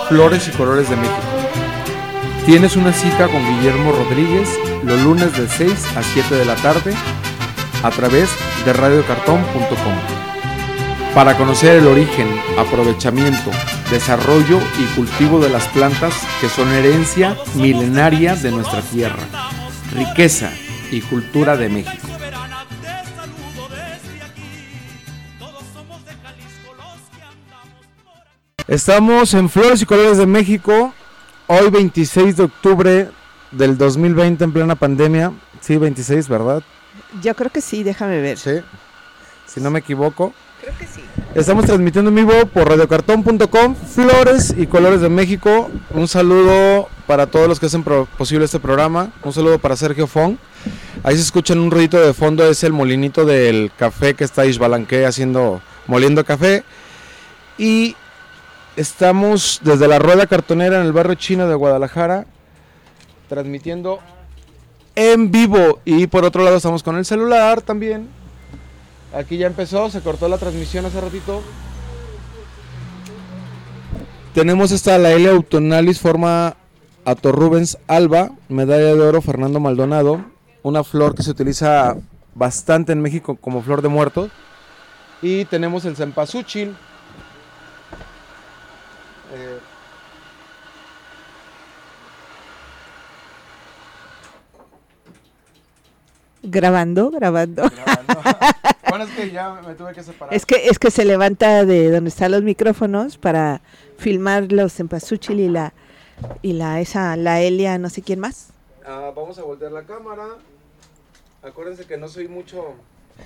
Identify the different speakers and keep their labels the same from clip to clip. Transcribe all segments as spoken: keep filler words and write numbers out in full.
Speaker 1: Flores y Colores de México. Tienes una cita con Guillermo Rodríguez los lunes de seis a siete de la tarde a través de radio cartón punto com para conocer el origen, aprovechamiento, desarrollo y cultivo de las plantas que son herencia milenaria de nuestra tierra, riqueza y cultura de México. Estamos en Flores y Colores de México, hoy veintiséis de octubre del dos mil veinte en plena pandemia. Sí, veintiséis, ¿verdad?
Speaker 2: Yo creo que sí, déjame ver.
Speaker 1: Sí, si no me equivoco.
Speaker 2: Creo que sí.
Speaker 1: Estamos transmitiendo en vivo por radio cartón punto com, Flores y Colores de México. Un saludo para todos los que hacen pro- posible este programa. Un saludo para Sergio Fong. Ahí se escuchan un ruidito de fondo, es el molinito del café que está Ixbalanque haciendo, moliendo café. Y estamos desde la Rueda Cartonera en el barrio chino de Guadalajara, transmitiendo en vivo. Y por otro lado estamos con el celular también. Aquí ya empezó, se cortó la transmisión hace ratito. Tenemos esta Laelia autumnalis forma Ato Rubens alba, medalla de oro Fernando Maldonado, una flor que se utiliza bastante en México como flor de muertos. Y tenemos el cempasúchil. Eh,
Speaker 2: Grabando, grabando.
Speaker 1: grabando. Bueno, es que ya me tuve que separar.
Speaker 2: Es que es que se levanta de donde están los micrófonos para filmar los cempasúchil y la y la esa la Elia, no sé quién más.
Speaker 1: Ah, vamos a voltear la cámara. Acuérdense que no soy mucho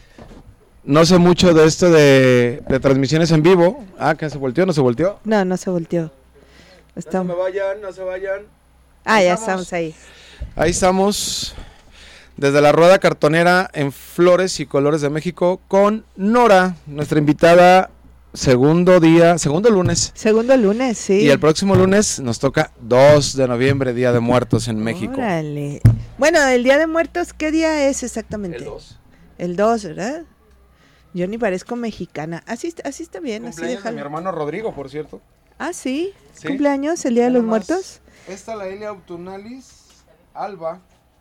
Speaker 1: No sé mucho de esto de, de transmisiones en vivo. Ah, que se volteó, no se volteó.
Speaker 2: No, no se volteó.
Speaker 1: Estamos... No se me vayan, no se vayan.
Speaker 2: Ah, ahí ya estamos. estamos ahí.
Speaker 1: Ahí estamos. Desde la Rueda Cartonera en Flores y Colores de México con Nora, nuestra invitada, segundo día, segundo lunes.
Speaker 2: Segundo lunes, sí.
Speaker 1: Y el próximo lunes nos toca dos de noviembre, Día de Muertos en México.
Speaker 2: Órale. Bueno, el Día de Muertos, ¿qué día es exactamente?
Speaker 1: El dos.
Speaker 2: El dos, ¿verdad? Yo ni parezco mexicana. Así, así está bien.
Speaker 1: Cumpleaños
Speaker 2: así
Speaker 1: de mi hermano Rodrigo, por cierto.
Speaker 2: Ah, ¿sí?
Speaker 1: ¿Sí?
Speaker 2: ¿Cumpleaños el Día de los Muertos?
Speaker 1: Esta Laelia autumnalis alba.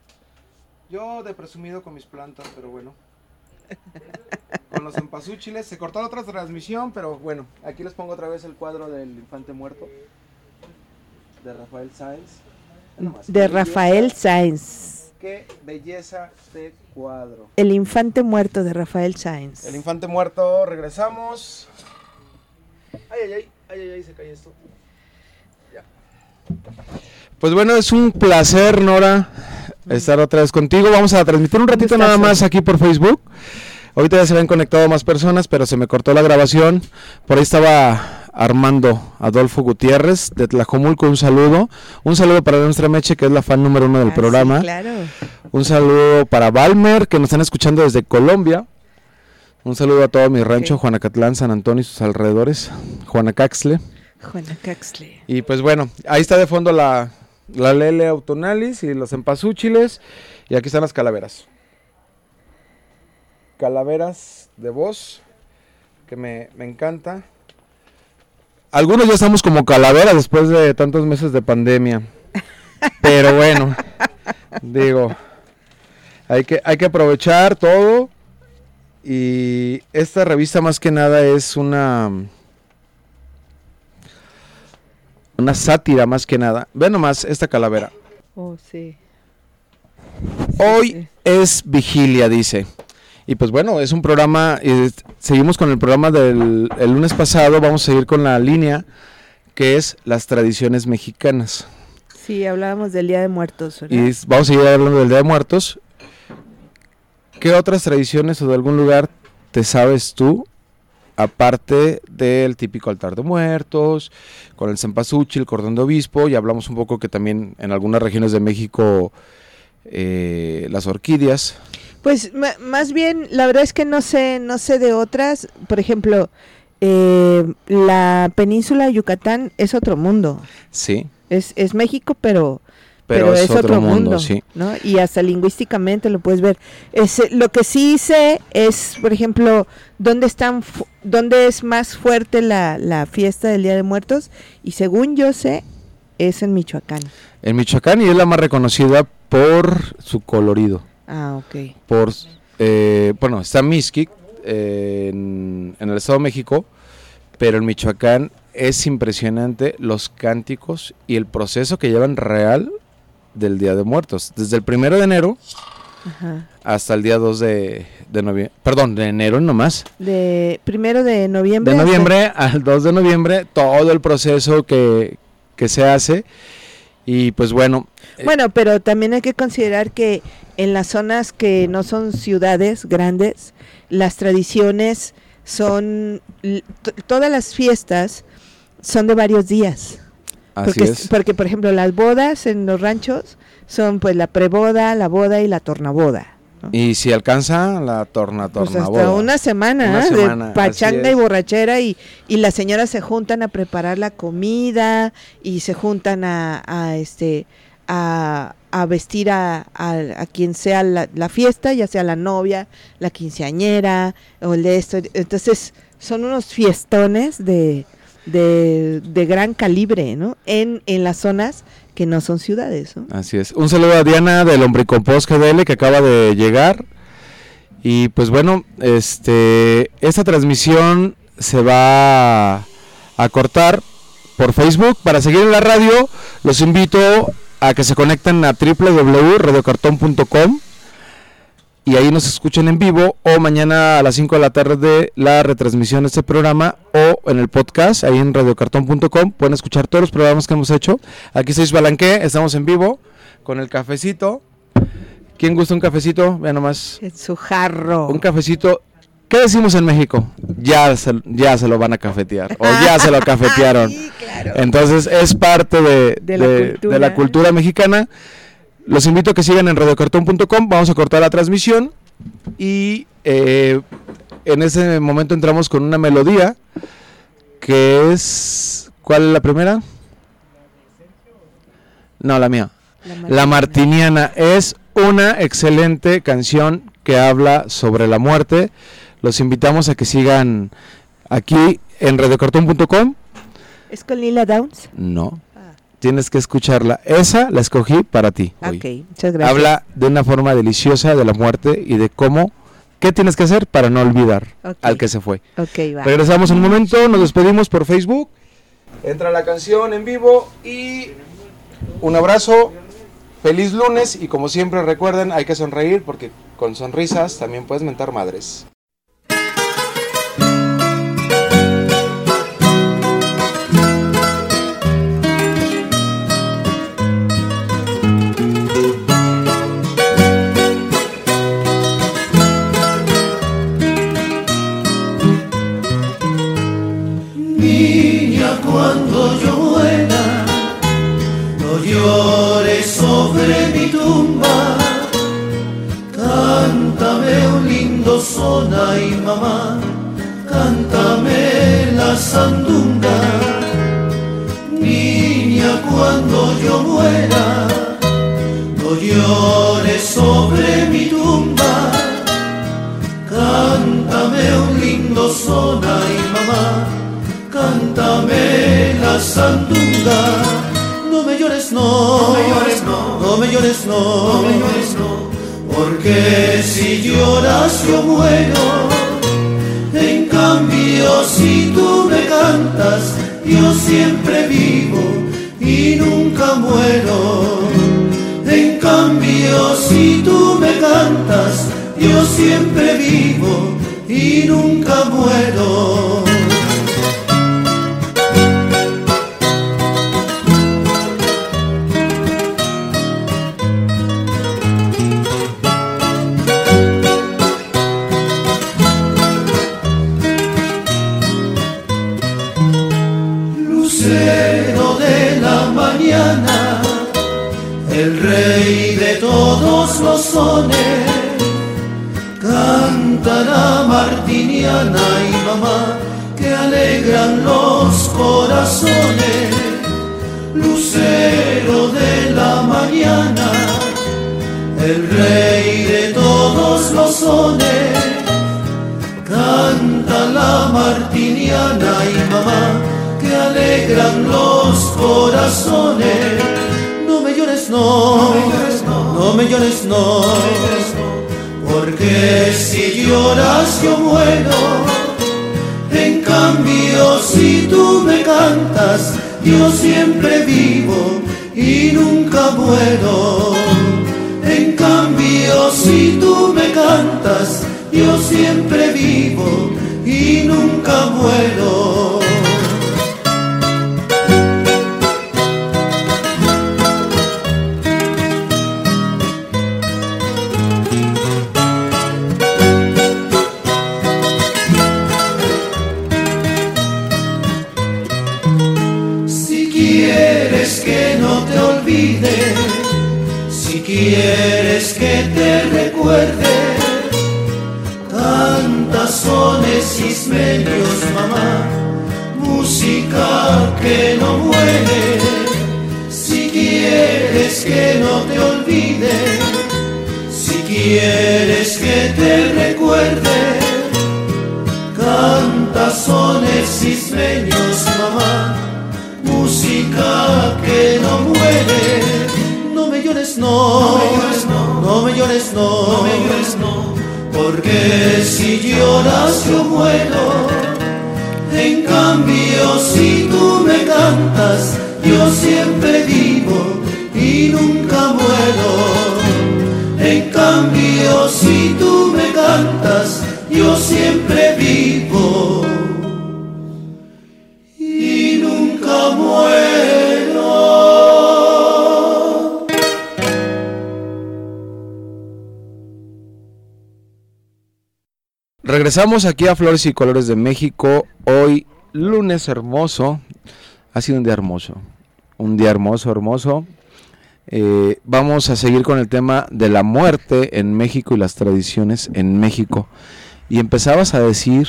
Speaker 1: Yo de presumido con mis plantas, pero bueno. Con los cempasúchiles. Se cortó la otra transmisión, pero bueno. Aquí les pongo otra vez el cuadro del infante muerto. De Rafael Sáenz.
Speaker 2: De Rafael Sáenz.
Speaker 1: Qué belleza de cuadro.
Speaker 2: El infante muerto de Rafael Sáenz.
Speaker 1: El infante muerto, regresamos. Ay, ay, ay, ay, ay, ay, se cae esto. Ya. Pues bueno, es un placer, Nora, estar otra vez contigo. Vamos a transmitir un ratito nada más aquí por Facebook. Ahorita ya se habían conectado más personas, pero se me cortó la grabación. Por ahí estaba Armando Adolfo Gutiérrez de Tlajomulco, un saludo. Un saludo para nuestra Meche, que es la fan número uno del ah, programa.
Speaker 2: Sí, claro.
Speaker 1: Un saludo para Balmer, que nos están escuchando desde Colombia. Un saludo a todo mi rancho, okay. Juanacatlán, San Antonio y sus alrededores. Juanacaxtle.
Speaker 2: Juanacaxtle.
Speaker 1: Y pues bueno, ahí está de fondo la... La Laelia autumnalis y los cempasúchiles. Y aquí están las calaveras. Calaveras de voz. Que me, me encanta. Algunos ya estamos como calaveras después de tantos meses de pandemia. Pero bueno. Digo. Hay que, hay que aprovechar todo. Y esta revista más que nada es una... Una sátira más que nada. Ve nomás esta calavera.
Speaker 2: Oh, sí.
Speaker 1: Hoy
Speaker 2: sí.
Speaker 1: es vigilia, dice. Y pues bueno, es un programa, eh, seguimos con el programa del el lunes pasado, vamos a seguir con la línea que es las tradiciones mexicanas.
Speaker 2: Sí, hablábamos del Día de Muertos, ¿verdad?
Speaker 1: Y vamos a seguir hablando del Día de Muertos. ¿Qué otras tradiciones o de algún lugar te sabes tú? Aparte del típico altar de muertos, con el cempasúchil, el cordón de obispo, y hablamos un poco que también en algunas regiones de México eh, las orquídeas.
Speaker 2: Pues m- más bien, la verdad es que no sé, no sé de otras. Por ejemplo, eh, la península de Yucatán es otro mundo.
Speaker 1: Sí.
Speaker 2: Es, es México, pero
Speaker 1: pero, pero es, es otro, otro mundo, mundo, sí.
Speaker 2: ¿no? Y hasta lingüísticamente lo puedes ver. Es, lo que sí sé es, por ejemplo, dónde están, dónde es más fuerte la, la fiesta del Día de Muertos, y según yo sé, es en Michoacán.
Speaker 1: En Michoacán, y es la más reconocida por su colorido.
Speaker 2: Ah, ok.
Speaker 1: Por, eh, bueno, está Mixquic eh, en, en el Estado de México, pero en Michoacán es impresionante los cánticos y el proceso que llevan real del Día de Muertos. Desde el primero de enero Ajá. hasta el día dos de, de noviembre. Perdón, de enero nomás.
Speaker 2: De primero de noviembre.
Speaker 1: De noviembre hasta... al dos de noviembre, todo el proceso que, que se hace. Y pues bueno.
Speaker 2: Bueno, eh, pero también hay que considerar que en las zonas que no son ciudades grandes, las tradiciones son, t- todas las fiestas son de varios días.
Speaker 1: Así
Speaker 2: porque,
Speaker 1: es.
Speaker 2: Porque, por ejemplo, las bodas en los ranchos son pues la preboda, la boda y la tornaboda, ¿no?
Speaker 1: Y si alcanza, la torna, tornaboda.
Speaker 2: Pues hasta una semana,
Speaker 1: una semana
Speaker 2: de pachanga y borrachera, y, y las señoras se juntan a preparar la comida y se juntan a, a este a, a vestir a, a, a quien sea la, la fiesta, ya sea la novia, la quinceañera o el de esto. Entonces son unos fiestones de De, de gran calibre, ¿no? En, en las zonas que no son ciudades, ¿no?
Speaker 1: Así es. Un saludo a Diana del Lombricompost G D L que acaba de llegar. Y pues bueno, este esta transmisión se va a cortar por Facebook. Para seguir en la radio, los invito a que se conecten a doble u doble u doble u punto radio cartón punto com y ahí nos escuchen en vivo, o mañana a las cinco de la tarde la retransmisión de este programa, o en el podcast, ahí en radio cartón punto com, pueden escuchar todos los programas que hemos hecho. Aquí estoy Balanqué, estamos en vivo, con el cafecito. ¿Quién gusta un cafecito? Vean nomás.
Speaker 2: En su jarro.
Speaker 1: Un cafecito. ¿Qué decimos en México? Ya se, ya se lo van a cafetear, o ya se lo cafetearon.
Speaker 2: Sí, claro.
Speaker 1: Entonces es parte de,
Speaker 2: de, la,
Speaker 1: de,
Speaker 2: cultura.
Speaker 1: de la cultura mexicana. Los invito a que sigan en radio cartón punto com. Vamos a cortar la transmisión y eh, en ese momento entramos con una melodía que es... ¿Cuál es la primera? No, la mía. La, la Martiniana es una excelente canción que habla sobre la muerte. Los invitamos a que sigan aquí en radio cartón punto com.
Speaker 2: ¿Es con Lila Downs?
Speaker 1: No. Tienes que escucharla. Esa la escogí para ti.
Speaker 2: Ok, hoy. Muchas gracias.
Speaker 1: Habla de una forma deliciosa de la muerte y de cómo, qué tienes que hacer para no olvidar okay. al que se fue.
Speaker 2: Okay, va.
Speaker 1: Regresamos un momento, nos despedimos por Facebook. Entra la canción en vivo y un abrazo. Feliz lunes y como siempre recuerden, hay que sonreír porque con sonrisas también puedes mentar madres.
Speaker 3: Cuando yo muera, no llores sobre mi tumba, cántame un lindo son, ay mamá, cántame la sandunga. Niña, cuando yo muera, no llores sobre mi tumba, cántame un lindo son, ay mamá, cántame la sandunga. No me llores, no, no me llores, no, no me llores, no, no me llores, no, porque si lloras yo muero. En cambio si tú me cantas, yo siempre vivo y nunca muero. En cambio si tú me cantas, yo siempre vivo y nunca muero. El rey de todos los sones, canta la martiniana y mamá, que alegran los corazones. Lucero de la mañana, el rey de todos los sones, canta la martiniana y mamá, que alegran los corazones. No me llores, no, no me llores, no, no me llores, no, porque si lloras yo muero. En cambio si tú me cantas, yo siempre vivo y nunca muero. En cambio si tú me cantas, yo siempre vivo y nunca muero. Si quieres que no te olvide, si quieres que te recuerde, cantazones ismeños, mamá, música que no muere. Si quieres que no te olvide, si quieres que te recuerde, cantazones ismeños, mamá, música que no muere. No me llores, no, no me llores, no, no me llores, no, no me llores, no, porque si lloras yo muero. En cambio si tú me cantas, yo siempre vivo y nunca muero. En cambio si tú me cantas, yo siempre vivo y nunca muero.
Speaker 1: Regresamos aquí a Flores y Colores de México. Hoy, lunes hermoso. Ha sido un día hermoso. Un día hermoso, hermoso. Eh, vamos a seguir con el tema de la muerte en México y las tradiciones en México. Y empezabas a decir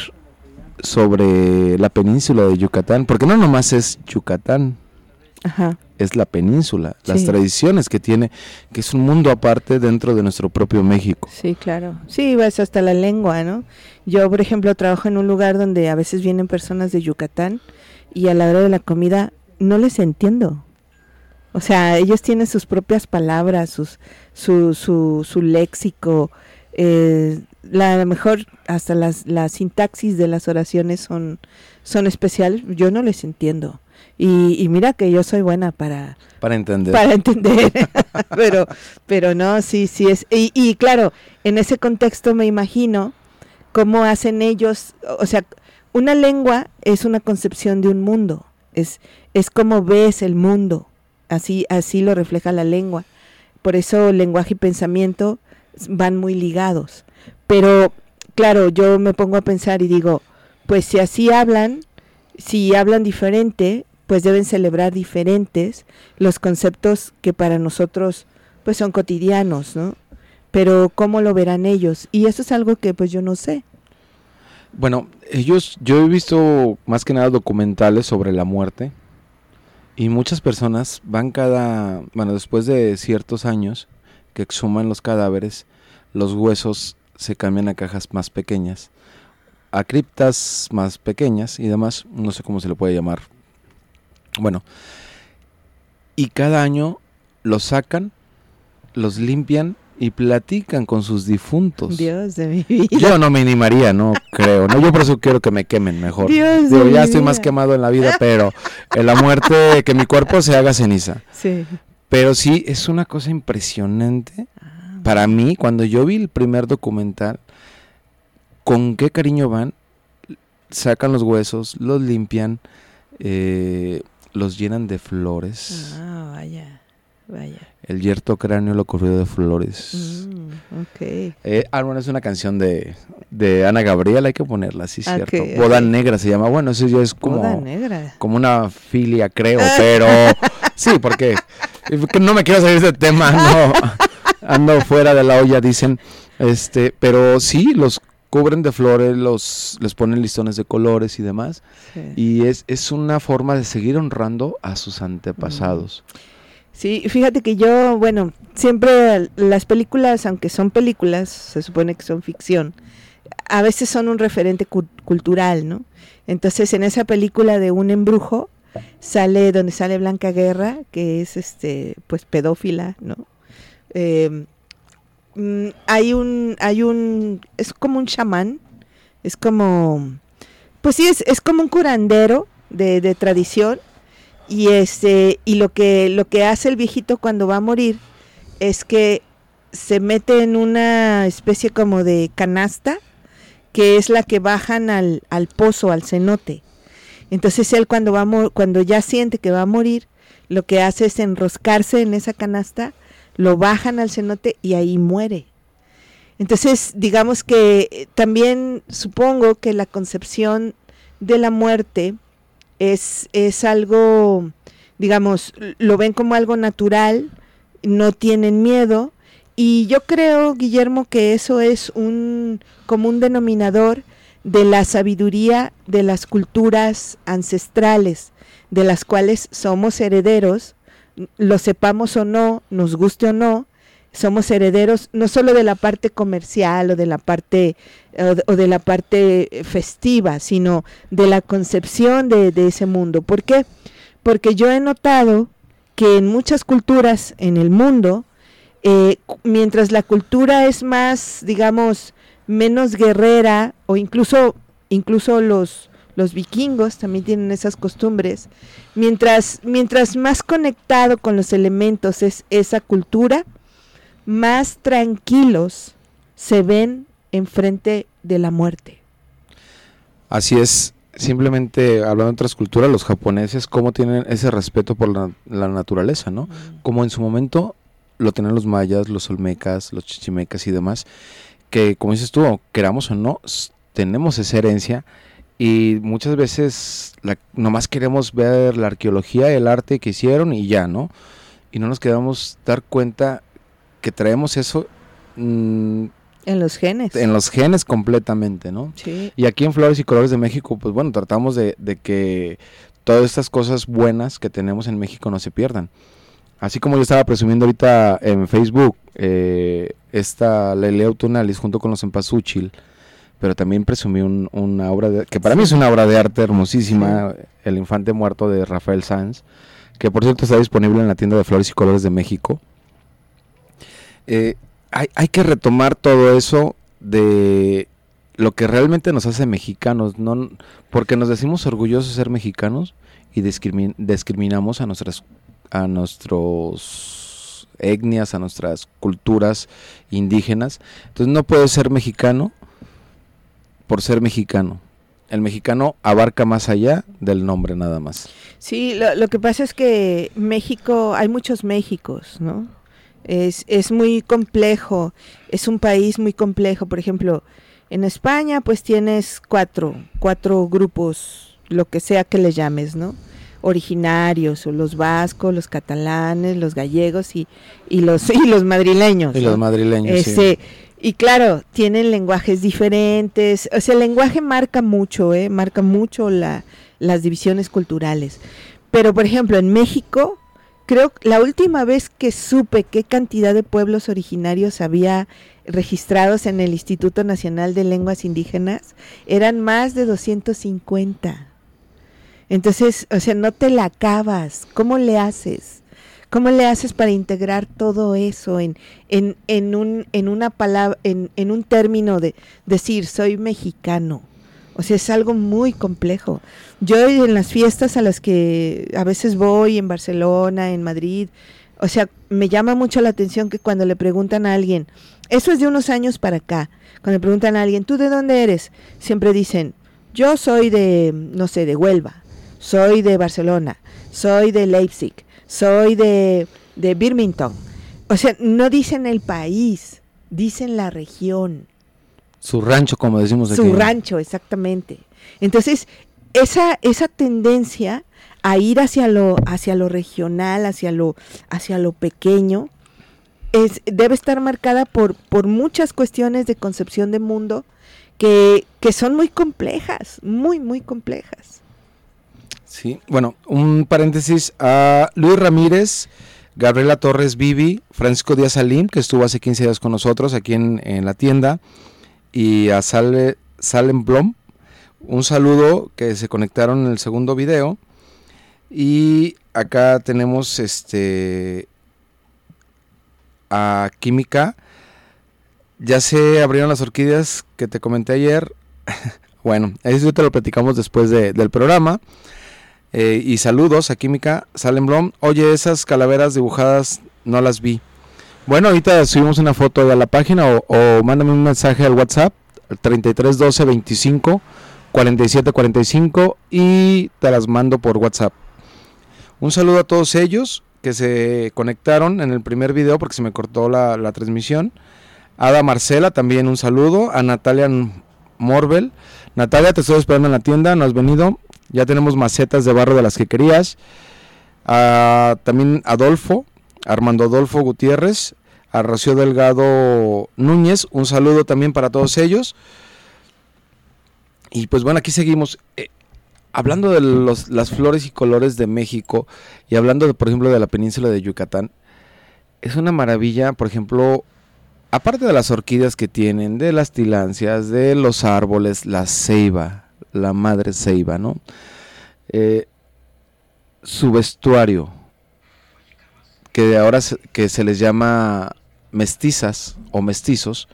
Speaker 1: sobre la península de Yucatán, porque no nomás es Yucatán.
Speaker 2: Ajá.
Speaker 1: Es la península,
Speaker 2: Sí.
Speaker 1: las tradiciones que tiene, que es un mundo aparte dentro de nuestro propio México.
Speaker 2: Sí, claro. Sí, vas hasta la lengua, ¿no? Yo, por ejemplo, trabajo en un lugar donde a veces vienen personas de Yucatán y a la hora de la comida no les entiendo. O sea, ellos tienen sus propias palabras, sus, su, su, su léxico, eh, la, a lo mejor hasta las, la sintaxis de las oraciones son, son especiales, yo no les entiendo. Y, y mira que yo soy buena para
Speaker 1: Para entender.
Speaker 2: para entender, pero pero no, sí, sí es, y, y claro, en ese contexto me imagino cómo hacen ellos, o sea, una lengua es una concepción de un mundo, es es como ves el mundo, así así lo refleja la lengua, por eso lenguaje y pensamiento van muy ligados, pero claro, yo me pongo a pensar y digo, pues si así hablan, si hablan diferente, pues deben celebrar diferentes los conceptos que para nosotros pues son cotidianos, ¿no? Pero ¿cómo lo verán ellos? Y eso es algo que pues yo no sé.
Speaker 1: Bueno, ellos, yo he visto más que nada documentales sobre la muerte y muchas personas van cada, bueno, después de ciertos años que exhuman los cadáveres, los huesos se cambian a cajas más pequeñas, a criptas más pequeñas y demás, no sé cómo se le puede llamar. Bueno, y cada año los sacan, los limpian y platican con sus difuntos.
Speaker 2: Dios de mi vida.
Speaker 1: Yo no me animaría, no creo, no, yo por eso quiero que me quemen mejor.
Speaker 2: Dios
Speaker 1: Digo,
Speaker 2: de
Speaker 1: ya
Speaker 2: mi
Speaker 1: estoy más
Speaker 2: vida.
Speaker 1: quemado en la vida, pero en la muerte, que mi cuerpo se haga ceniza.
Speaker 2: Sí.
Speaker 1: Pero sí, es una cosa impresionante.
Speaker 2: Ah,
Speaker 1: Para mí, cuando yo vi el primer documental, con qué cariño van, sacan los huesos, los limpian, eh, los llenan de flores.
Speaker 2: ah, vaya, vaya.
Speaker 1: El yerto cráneo lo cubrió de flores.
Speaker 2: Mm, ok.
Speaker 1: Eh, ah, bueno, es una canción de, de Ana Gabriel, hay que ponerla, sí,
Speaker 2: Ah,
Speaker 1: cierto.
Speaker 2: ok,
Speaker 1: Boda
Speaker 2: ok.
Speaker 1: Negra se llama. Bueno, eso ya es como,
Speaker 2: Boda negra.
Speaker 1: como una filia, creo, pero sí, porque no me quiero salir de este tema, no, ando fuera de la olla, dicen, este, pero sí, los cubren de flores, los les ponen listones de colores y demás,
Speaker 2: Sí.
Speaker 1: y es, es una forma de seguir honrando a sus antepasados.
Speaker 2: Sí, fíjate que yo, bueno, siempre las películas, aunque son películas, se supone que son ficción, a veces son un referente cu- cultural, ¿no? Entonces, en esa película de un embrujo, sale, donde sale Blanca Guerra, que es, este, pues, pedófila, ¿no? Eh, mm, hay un, hay un, es como un chamán, es como, pues sí, es, es como un curandero de, de tradición, y este, y lo que, lo que hace el viejito cuando va a morir, es que se mete en una especie como de canasta, que es la que bajan al, al pozo, al cenote. Entonces él cuando va a mo- cuando ya siente que va a morir, lo que hace es enroscarse en esa canasta, lo bajan al cenote y ahí muere. Entonces, digamos que eh, también supongo que la concepción de la muerte es, es algo, digamos, lo ven como algo natural, no tienen miedo, y yo creo, Guillermo, que eso es un como un denominador de la sabiduría de las culturas ancestrales, de las cuales somos herederos, lo sepamos o no, nos guste o no, somos herederos no solo de la parte comercial o de la parte o de, o de la parte festiva, sino de la concepción de, de ese mundo. ¿Por qué? Porque yo he notado que en muchas culturas en el mundo, eh, mientras la cultura es más, digamos, menos guerrera, o incluso, incluso los, los vikingos también tienen esas costumbres, mientras, mientras más conectado con los elementos es esa cultura, más tranquilos se ven enfrente de la muerte.
Speaker 1: Así es, simplemente hablando de otras culturas, los japoneses, cómo tienen ese respeto por la, la naturaleza, ¿no? Mm. Como en su momento lo tenían los mayas, los olmecas, los chichimecas y demás, que como dices tú, queramos o no, tenemos esa herencia, y muchas veces la, nomás queremos ver la arqueología, el arte que hicieron y ya, ¿no? Y no nos queremos dar cuenta que traemos eso mmm,
Speaker 2: en los genes.
Speaker 1: En los genes completamente, ¿no?
Speaker 2: Sí.
Speaker 1: Y aquí en Flores y Colores de México, pues bueno, tratamos de, de que todas estas cosas buenas que tenemos en México no se pierdan. Así como yo estaba presumiendo ahorita en Facebook, eh, esta Leleu Tunalis junto con los Cempasúchil, pero también presumí un, una obra de, que para sí. mí es una obra de arte hermosísima, sí. El Infante Muerto de Rafael Sanz, que por cierto está disponible en la tienda de Flores y Colores de México. Eh, hay, hay que retomar todo eso de lo que realmente nos hace mexicanos, no porque nos decimos orgullosos de ser mexicanos y discrimin, discriminamos a nuestras a nuestros etnias, a nuestras culturas indígenas. Entonces no puedes ser mexicano por ser mexicano. El mexicano abarca más allá del nombre nada más.
Speaker 2: Sí, lo, lo que pasa es que México, hay muchos Méxicos, ¿no? Es, es muy complejo, es un país muy complejo. Por ejemplo, en España pues tienes cuatro, cuatro grupos, lo que sea que le llames, ¿no? Originarios, o los vascos, los catalanes, los gallegos y, y los y los madrileños.
Speaker 1: Y
Speaker 2: ¿no?
Speaker 1: los madrileños,
Speaker 2: este,
Speaker 1: sí.
Speaker 2: Y claro, tienen lenguajes diferentes, o sea, el lenguaje marca mucho, ¿eh? Marca mucho la, las divisiones culturales. Pero, por ejemplo, en México, creo que la última vez que supe qué cantidad de pueblos originarios había registrados en el Instituto Nacional de Lenguas Indígenas, eran más de doscientos cincuenta. Entonces, o sea, no te la acabas. ¿Cómo le haces? ¿Cómo le haces para integrar todo eso en, en, en un, en una palabra, en, en un término de decir soy mexicano? O sea, es algo muy complejo. Yo en las fiestas a las que a veces voy en Barcelona, en Madrid, o sea, me llama mucho la atención que cuando le preguntan a alguien, eso es de unos años para acá, cuando le preguntan a alguien, ¿tú de dónde eres? Siempre dicen, yo soy de, no sé, de Huelva, soy de Barcelona, soy de Leipzig, soy de, de Birmingham. O sea, no dicen el país, dicen la región.
Speaker 1: Su rancho, como decimos aquí.
Speaker 2: Su rancho, exactamente. Entonces, esa, esa tendencia a ir hacia lo, hacia lo regional, hacia lo, hacia lo pequeño, es, debe estar marcada por, por muchas cuestiones de concepción de mundo que, que son muy complejas, muy, muy complejas.
Speaker 1: Sí, bueno, un paréntesis a Luis Ramírez, Gabriela Torres Vivi, Francisco Díaz Salim, que estuvo hace quince días con nosotros aquí en, en la tienda, y a Sale, Salem Blom, un saludo, que se conectaron en el segundo video. Y acá tenemos este a Química. Ya se abrieron las orquídeas que te comenté ayer. Bueno, eso te lo platicamos después de, del programa. Eh, y saludos a Química, Salem Blom. Oye, esas calaveras dibujadas no las vi. Bueno, ahorita subimos una foto de la página o, o mándame un mensaje al WhatsApp, treinta y tres doce veinticinco cuarenta y siete cuarenta y cinco, y te las mando por WhatsApp. Un saludo a todos ellos que se conectaron en el primer video porque se me cortó la, la transmisión. Ada Marcela, también un saludo. A Natalia Morbel. Natalia, te estoy esperando en la tienda, no has venido. Ya tenemos macetas de barro de las que querías. A, también Adolfo, Armando Adolfo Gutiérrez. A Rocío Delgado Núñez, un saludo también para todos ellos. Y pues bueno, aquí seguimos. Eh, hablando de los, las flores y colores de México, y hablando de, por ejemplo, de la península de Yucatán, es una maravilla, por ejemplo, aparte de las orquídeas que tienen, de las tilancias, de los árboles, la ceiba, la madre ceiba, ¿no? Eh, su vestuario, que de ahora se, que se les llama mestizas o mestizos,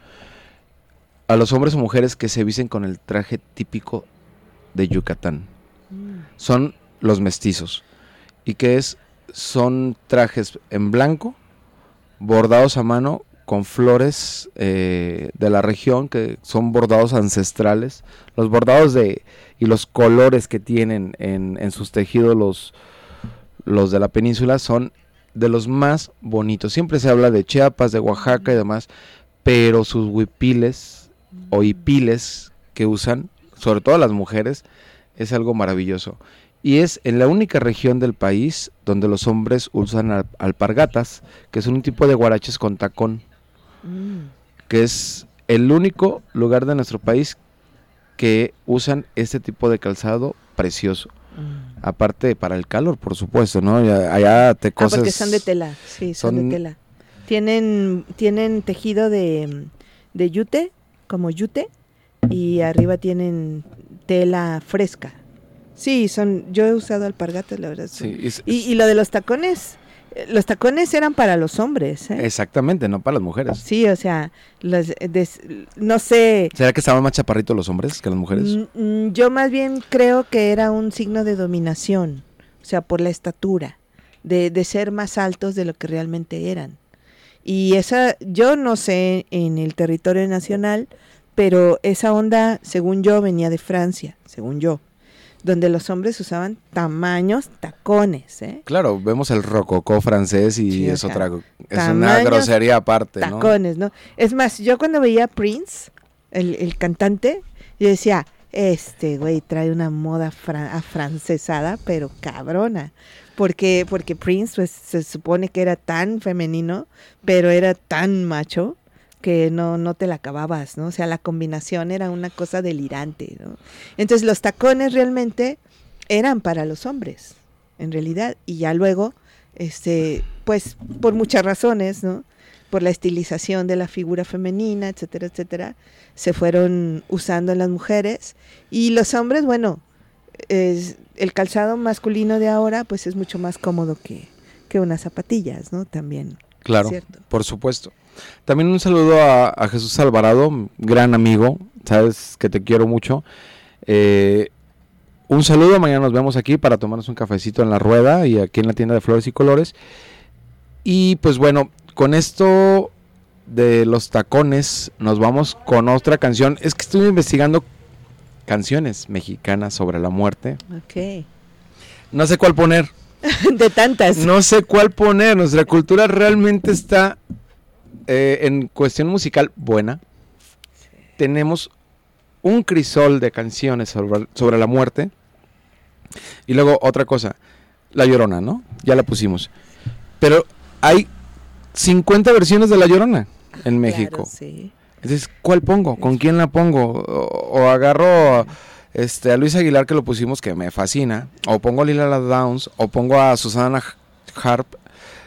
Speaker 1: a los hombres o mujeres que se visten con el traje típico de Yucatán. Mm. Son los mestizos. ¿Y qué es? Son trajes en blanco, bordados a mano, con flores eh, de la región, que son bordados ancestrales. Los bordados de y los colores que tienen en, en sus tejidos los, los de la península son de los más bonitos. Siempre se habla de Chiapas, de Oaxaca y demás, pero sus huipiles o hipiles que usan, sobre todo las mujeres, es algo maravilloso. Y es en la única región del país donde los hombres usan al, alpargatas, que son un tipo de guaraches con tacón, mm. que es el único lugar de nuestro país que usan este tipo de calzado precioso. Mm. Aparte para el calor, por supuesto, ¿no? Allá te cosas...
Speaker 2: Ah, porque son de tela, sí, son, son de tela. Tienen, tienen tejido de, de yute, como yute, y arriba tienen tela fresca. Sí, son, yo he usado alpargatas, la verdad. Sí, es, y, y lo de los tacones, los tacones eran para los hombres, ¿eh?
Speaker 1: Exactamente, no para las mujeres.
Speaker 2: Sí, o sea, los, des, no sé.
Speaker 1: ¿Será que estaban más chaparritos los hombres que las mujeres?
Speaker 2: Mm, yo más bien creo que era un signo de dominación, o sea, por la estatura, de, de ser más altos de lo que realmente eran. Y esa, yo no sé en el territorio nacional, pero esa onda, según yo, venía de Francia, según yo, donde los hombres usaban tamaños tacones, ¿eh?
Speaker 1: Claro, vemos el rococó francés y sí, es otra, es una grosería aparte, ¿no?
Speaker 2: Tacones, ¿no? Es más, yo cuando veía a Prince, el, el cantante, yo decía, este güey trae una moda fran- afrancesada, pero cabrona. Porque, porque Prince pues, se supone que era tan femenino, pero era tan macho que no, no te la acababas, ¿no? O sea, la combinación era una cosa delirante, ¿no? Entonces los tacones realmente eran para los hombres, en realidad, y ya luego, este, pues por muchas razones, ¿no? Por la estilización de la figura femenina, etcétera, etcétera, se fueron usando en las mujeres, y los hombres, bueno, es, el calzado masculino de ahora pues es mucho más cómodo que, que unas zapatillas, ¿no? También.
Speaker 1: Claro, ¿cierto? Por supuesto. También un saludo a, a Jesús Alvarado, gran amigo, sabes que te quiero mucho. Eh, un saludo, mañana nos vemos aquí para tomarnos un cafecito en la rueda y aquí en la tienda de Flores y Colores. Y pues bueno, con esto de los tacones nos vamos con otra canción. Es que estoy investigando canciones mexicanas sobre la muerte.
Speaker 2: Ok.
Speaker 1: No sé cuál poner.
Speaker 2: De tantas.
Speaker 1: No sé cuál poner. Nuestra cultura realmente está eh, en cuestión musical buena. Sí. Tenemos un crisol de canciones sobre, sobre la muerte. Y luego otra cosa, La Llorona, ¿no? Ya la pusimos. Pero hay cincuenta versiones de La Llorona en México.
Speaker 2: Claro, sí.
Speaker 1: Entonces, ¿cuál pongo? ¿Con quién la pongo? O, o agarro este, a Luis Aguilar, que lo pusimos, que me fascina, o pongo a Lila Downs, o pongo a Susana Harp,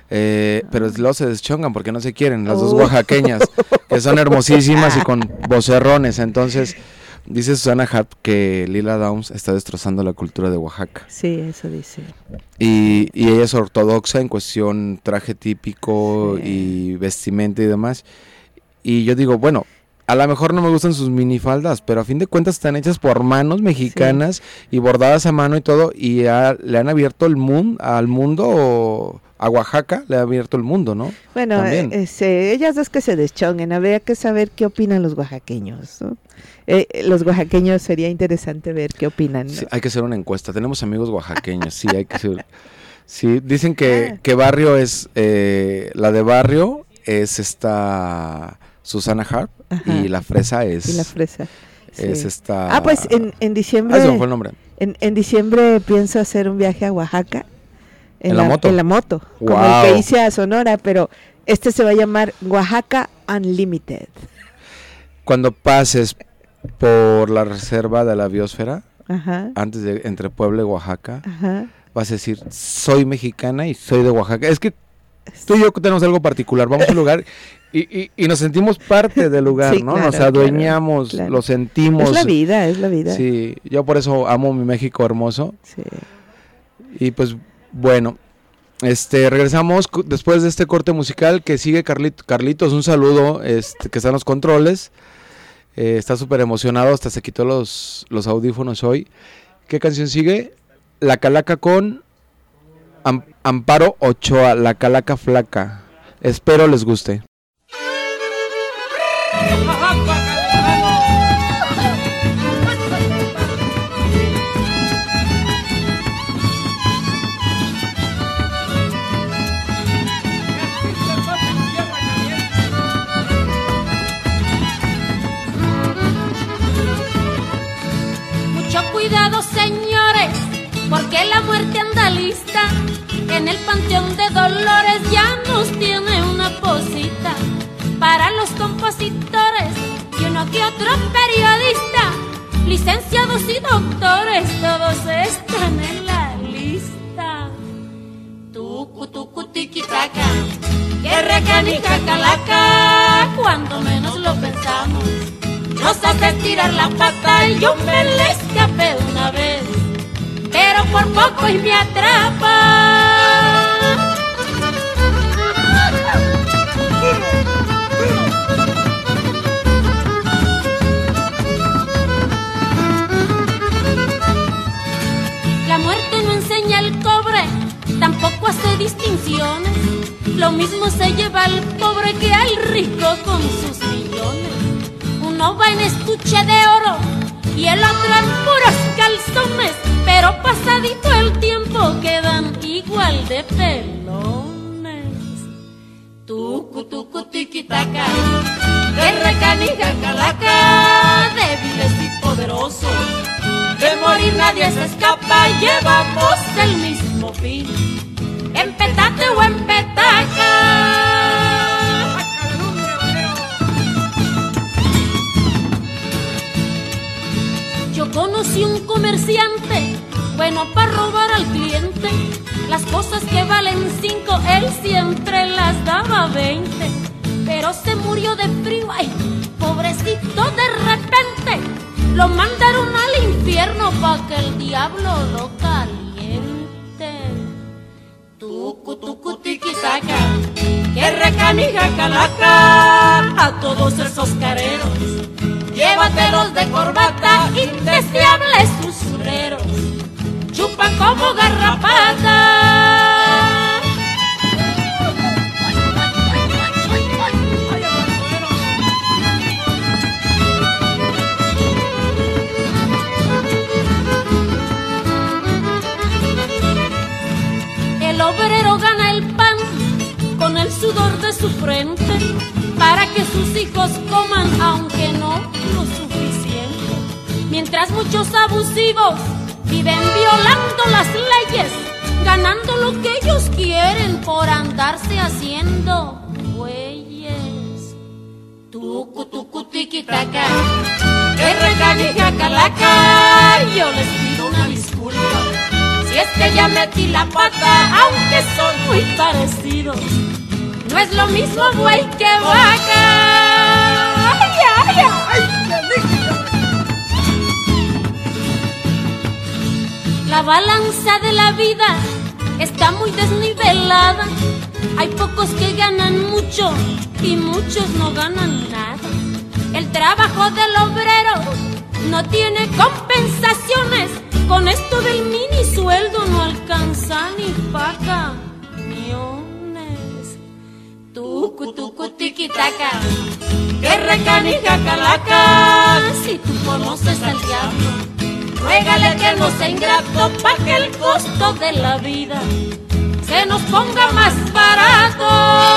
Speaker 1: Eh, pero luego se deschongan porque no se quieren, las dos
Speaker 2: Uh.
Speaker 1: oaxaqueñas, que son hermosísimas y con vocerrones. Entonces, dice Susana Harp que Lila Downs está destrozando la cultura de Oaxaca.
Speaker 2: Sí, eso dice.
Speaker 1: Y, y ella es ortodoxa en cuestión traje típico
Speaker 2: Sí.
Speaker 1: y vestimenta y demás. Y yo digo, bueno, a lo mejor no me gustan sus minifaldas, pero a fin de cuentas están hechas por manos mexicanas y bordadas a mano y todo, y ha- le han abierto el mundo al mundo, o a Oaxaca le ha abierto el mundo, ¿no?
Speaker 2: Bueno,
Speaker 1: También.
Speaker 2: eh, este, ellas dos que se deschonguen, habría que saber qué opinan los oaxaqueños, ¿no? Eh, eh, los oaxaqueños sería interesante ver qué opinan, ¿no?
Speaker 1: Sí, hay que hacer una encuesta. Tenemos amigos oaxaqueños, sí, hay que hacer. Sí, dicen que,
Speaker 2: Ah.
Speaker 1: que barrio es, eh, la de barrio es esta Susana Harp,
Speaker 2: Ajá.
Speaker 1: y la fresa es,
Speaker 2: Y la fresa.
Speaker 1: es
Speaker 2: Sí.
Speaker 1: esta.
Speaker 2: Ah, pues en, en diciembre,
Speaker 1: Ah, se me fue el nombre.
Speaker 2: en, en diciembre pienso hacer un viaje a Oaxaca.
Speaker 1: ¿En la moto?
Speaker 2: En la moto, como el
Speaker 1: Guau.
Speaker 2: que hice a Sonora, pero este se va a llamar Oaxaca Unlimited.
Speaker 1: Cuando pases por la reserva de la biosfera,
Speaker 2: Ajá,
Speaker 1: antes de entre Puebla y Oaxaca,
Speaker 2: ajá.
Speaker 1: vas a decir, soy mexicana y soy de Oaxaca. Es que tú y yo tenemos algo particular, vamos a un lugar y, y, y nos sentimos parte del lugar,
Speaker 2: Sí,
Speaker 1: ¿no?
Speaker 2: claro,
Speaker 1: Nos adueñamos,
Speaker 2: claro, claro.
Speaker 1: lo sentimos.
Speaker 2: Es la vida, es la vida.
Speaker 1: Sí, yo por eso amo mi México hermoso.
Speaker 2: Sí.
Speaker 1: Y pues bueno, este regresamos cu- después de este corte musical que sigue Carlit- Carlitos, un saludo, este, que está en los controles. Eh, está súper emocionado, hasta se quitó los, los audífonos hoy. ¿Qué canción sigue? La Calaca con Am- Amparo Ochoa, La Calaca Flaca. Espero les guste.
Speaker 4: Mucho cuidado, señores, porque la muerte anda lista. En el Panteón de Dolores ya nos tiene una posita. Para los compositores y uno que otro periodista, licenciados y doctores, todos están en la lista. Tucu, tucu, tiquitaca, que recanija calaca, cuando menos lo pensamos. Nos hace tirar la pata y yo me le escapé una vez, pero por poco y me atrapa. La muerte no enseña el cobre, tampoco hace distinciones. Lo mismo se lleva al pobre que al rico con sus millones. Uno va en estuche de oro y el otro en puros calzones, pero pasadito el tiempo quedan igual de pelones. Tucu, tucu, tiquitaca, que recanija calaca, débiles y poderosos, de morir nadie se escapa, llevamos el mismo fin, en petate o en petaca. Yo conocí un comerciante, bueno para robar al cliente. Las cosas que valen cinco, él siempre las daba veinte. Pero se murió de frío, ay, pobrecito, de repente lo mandaron al infierno pa' que el diablo lo caliente. Tucu, tucu, tiquitaca, que recanija calaca, a todos esos careros llévatelos de corbata, indeseables usureros, chupan como garrapata. El obrero gana el pan con el sudor de su frente, para que sus hijos coman aunque no lo suficiente. Mientras muchos abusivos viven violando las leyes, ganando lo que ellos quieren por andarse haciendo güeyes. Tucu, tucu, tiquitaca, que recanija calaca, yo les pido una disculpa si Y es que ya metí la pata, aunque son muy parecidos. No es lo mismo buey que vaca. ¡Ay, ay, ay! La balanza de la vida está muy desnivelada. Hay pocos que ganan mucho y muchos no ganan nada. El trabajo del obrero no tiene compensaciones. Con esto del mini sueldo no alcanza ni paca millones. Tucu, tucu, tiquitaca, que recanija calaca. Si tú conoces al diablo, ruégale que no sea ingrato, pa' que el costo de la vida se nos ponga más barato.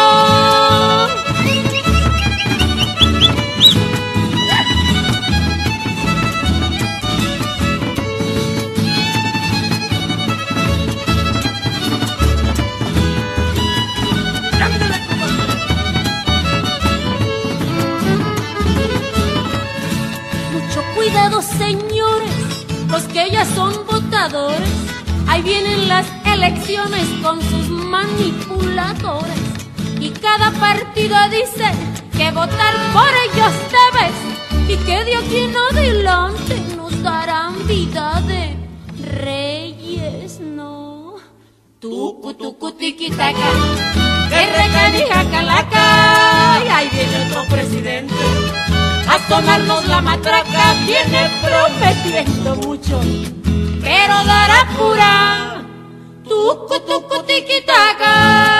Speaker 4: Mucho cuidado, señores, los que ya son votadores. Ahí vienen las elecciones con sus manipuladores. Y cada partido dice que votar por ellos debes. Y que de aquí en adelante nos darán vida de reyes, no. Tucu, tucu, tiquitaca, que recanija calaca. Y ahí viene otro presidente a tomarnos la matraca. Viene prometiendo mucho, pero dará pura. Tucu, tucu, tiquitaca.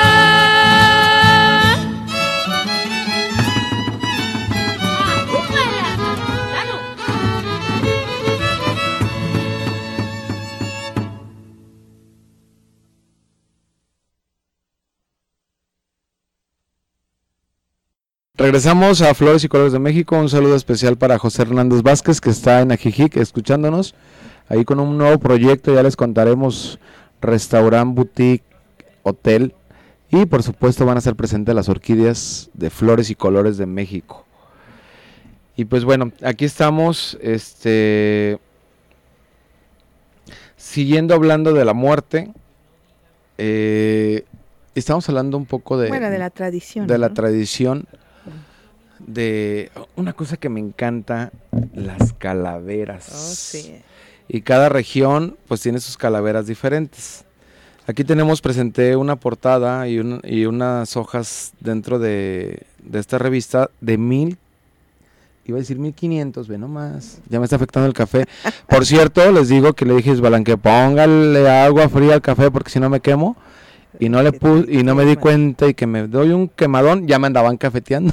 Speaker 4: Ah, ¡úpala! ¡Salud!
Speaker 1: Regresamos a Flores y Colores de México. Un saludo especial para José Hernández Vázquez, que está en Ajijic escuchándonos. Ahí con un nuevo proyecto, ya les contaremos. Restaurant, boutique, hotel. Y por supuesto van a ser presentes las orquídeas de Flores y Colores de México. Y pues bueno, aquí estamos este siguiendo hablando de la muerte. Eh, estamos hablando un poco de...
Speaker 2: Bueno, de la tradición.
Speaker 1: De
Speaker 2: ¿no?
Speaker 1: la tradición. De una cosa que me encanta, las calaveras.
Speaker 2: Oh, sí.
Speaker 1: Y cada región pues tiene sus calaveras diferentes. Aquí tenemos, presenté una portada y, un, y unas hojas dentro de, de esta revista de mil, iba a decir mil quinientos, ve nomás, ya me está afectando el café. Por cierto, les digo que le dije a Isbalan que póngale agua fría al café porque si no me quemo. Y no le puse, y no me di cuenta y que me doy un quemadón, ya me andaban cafeteando.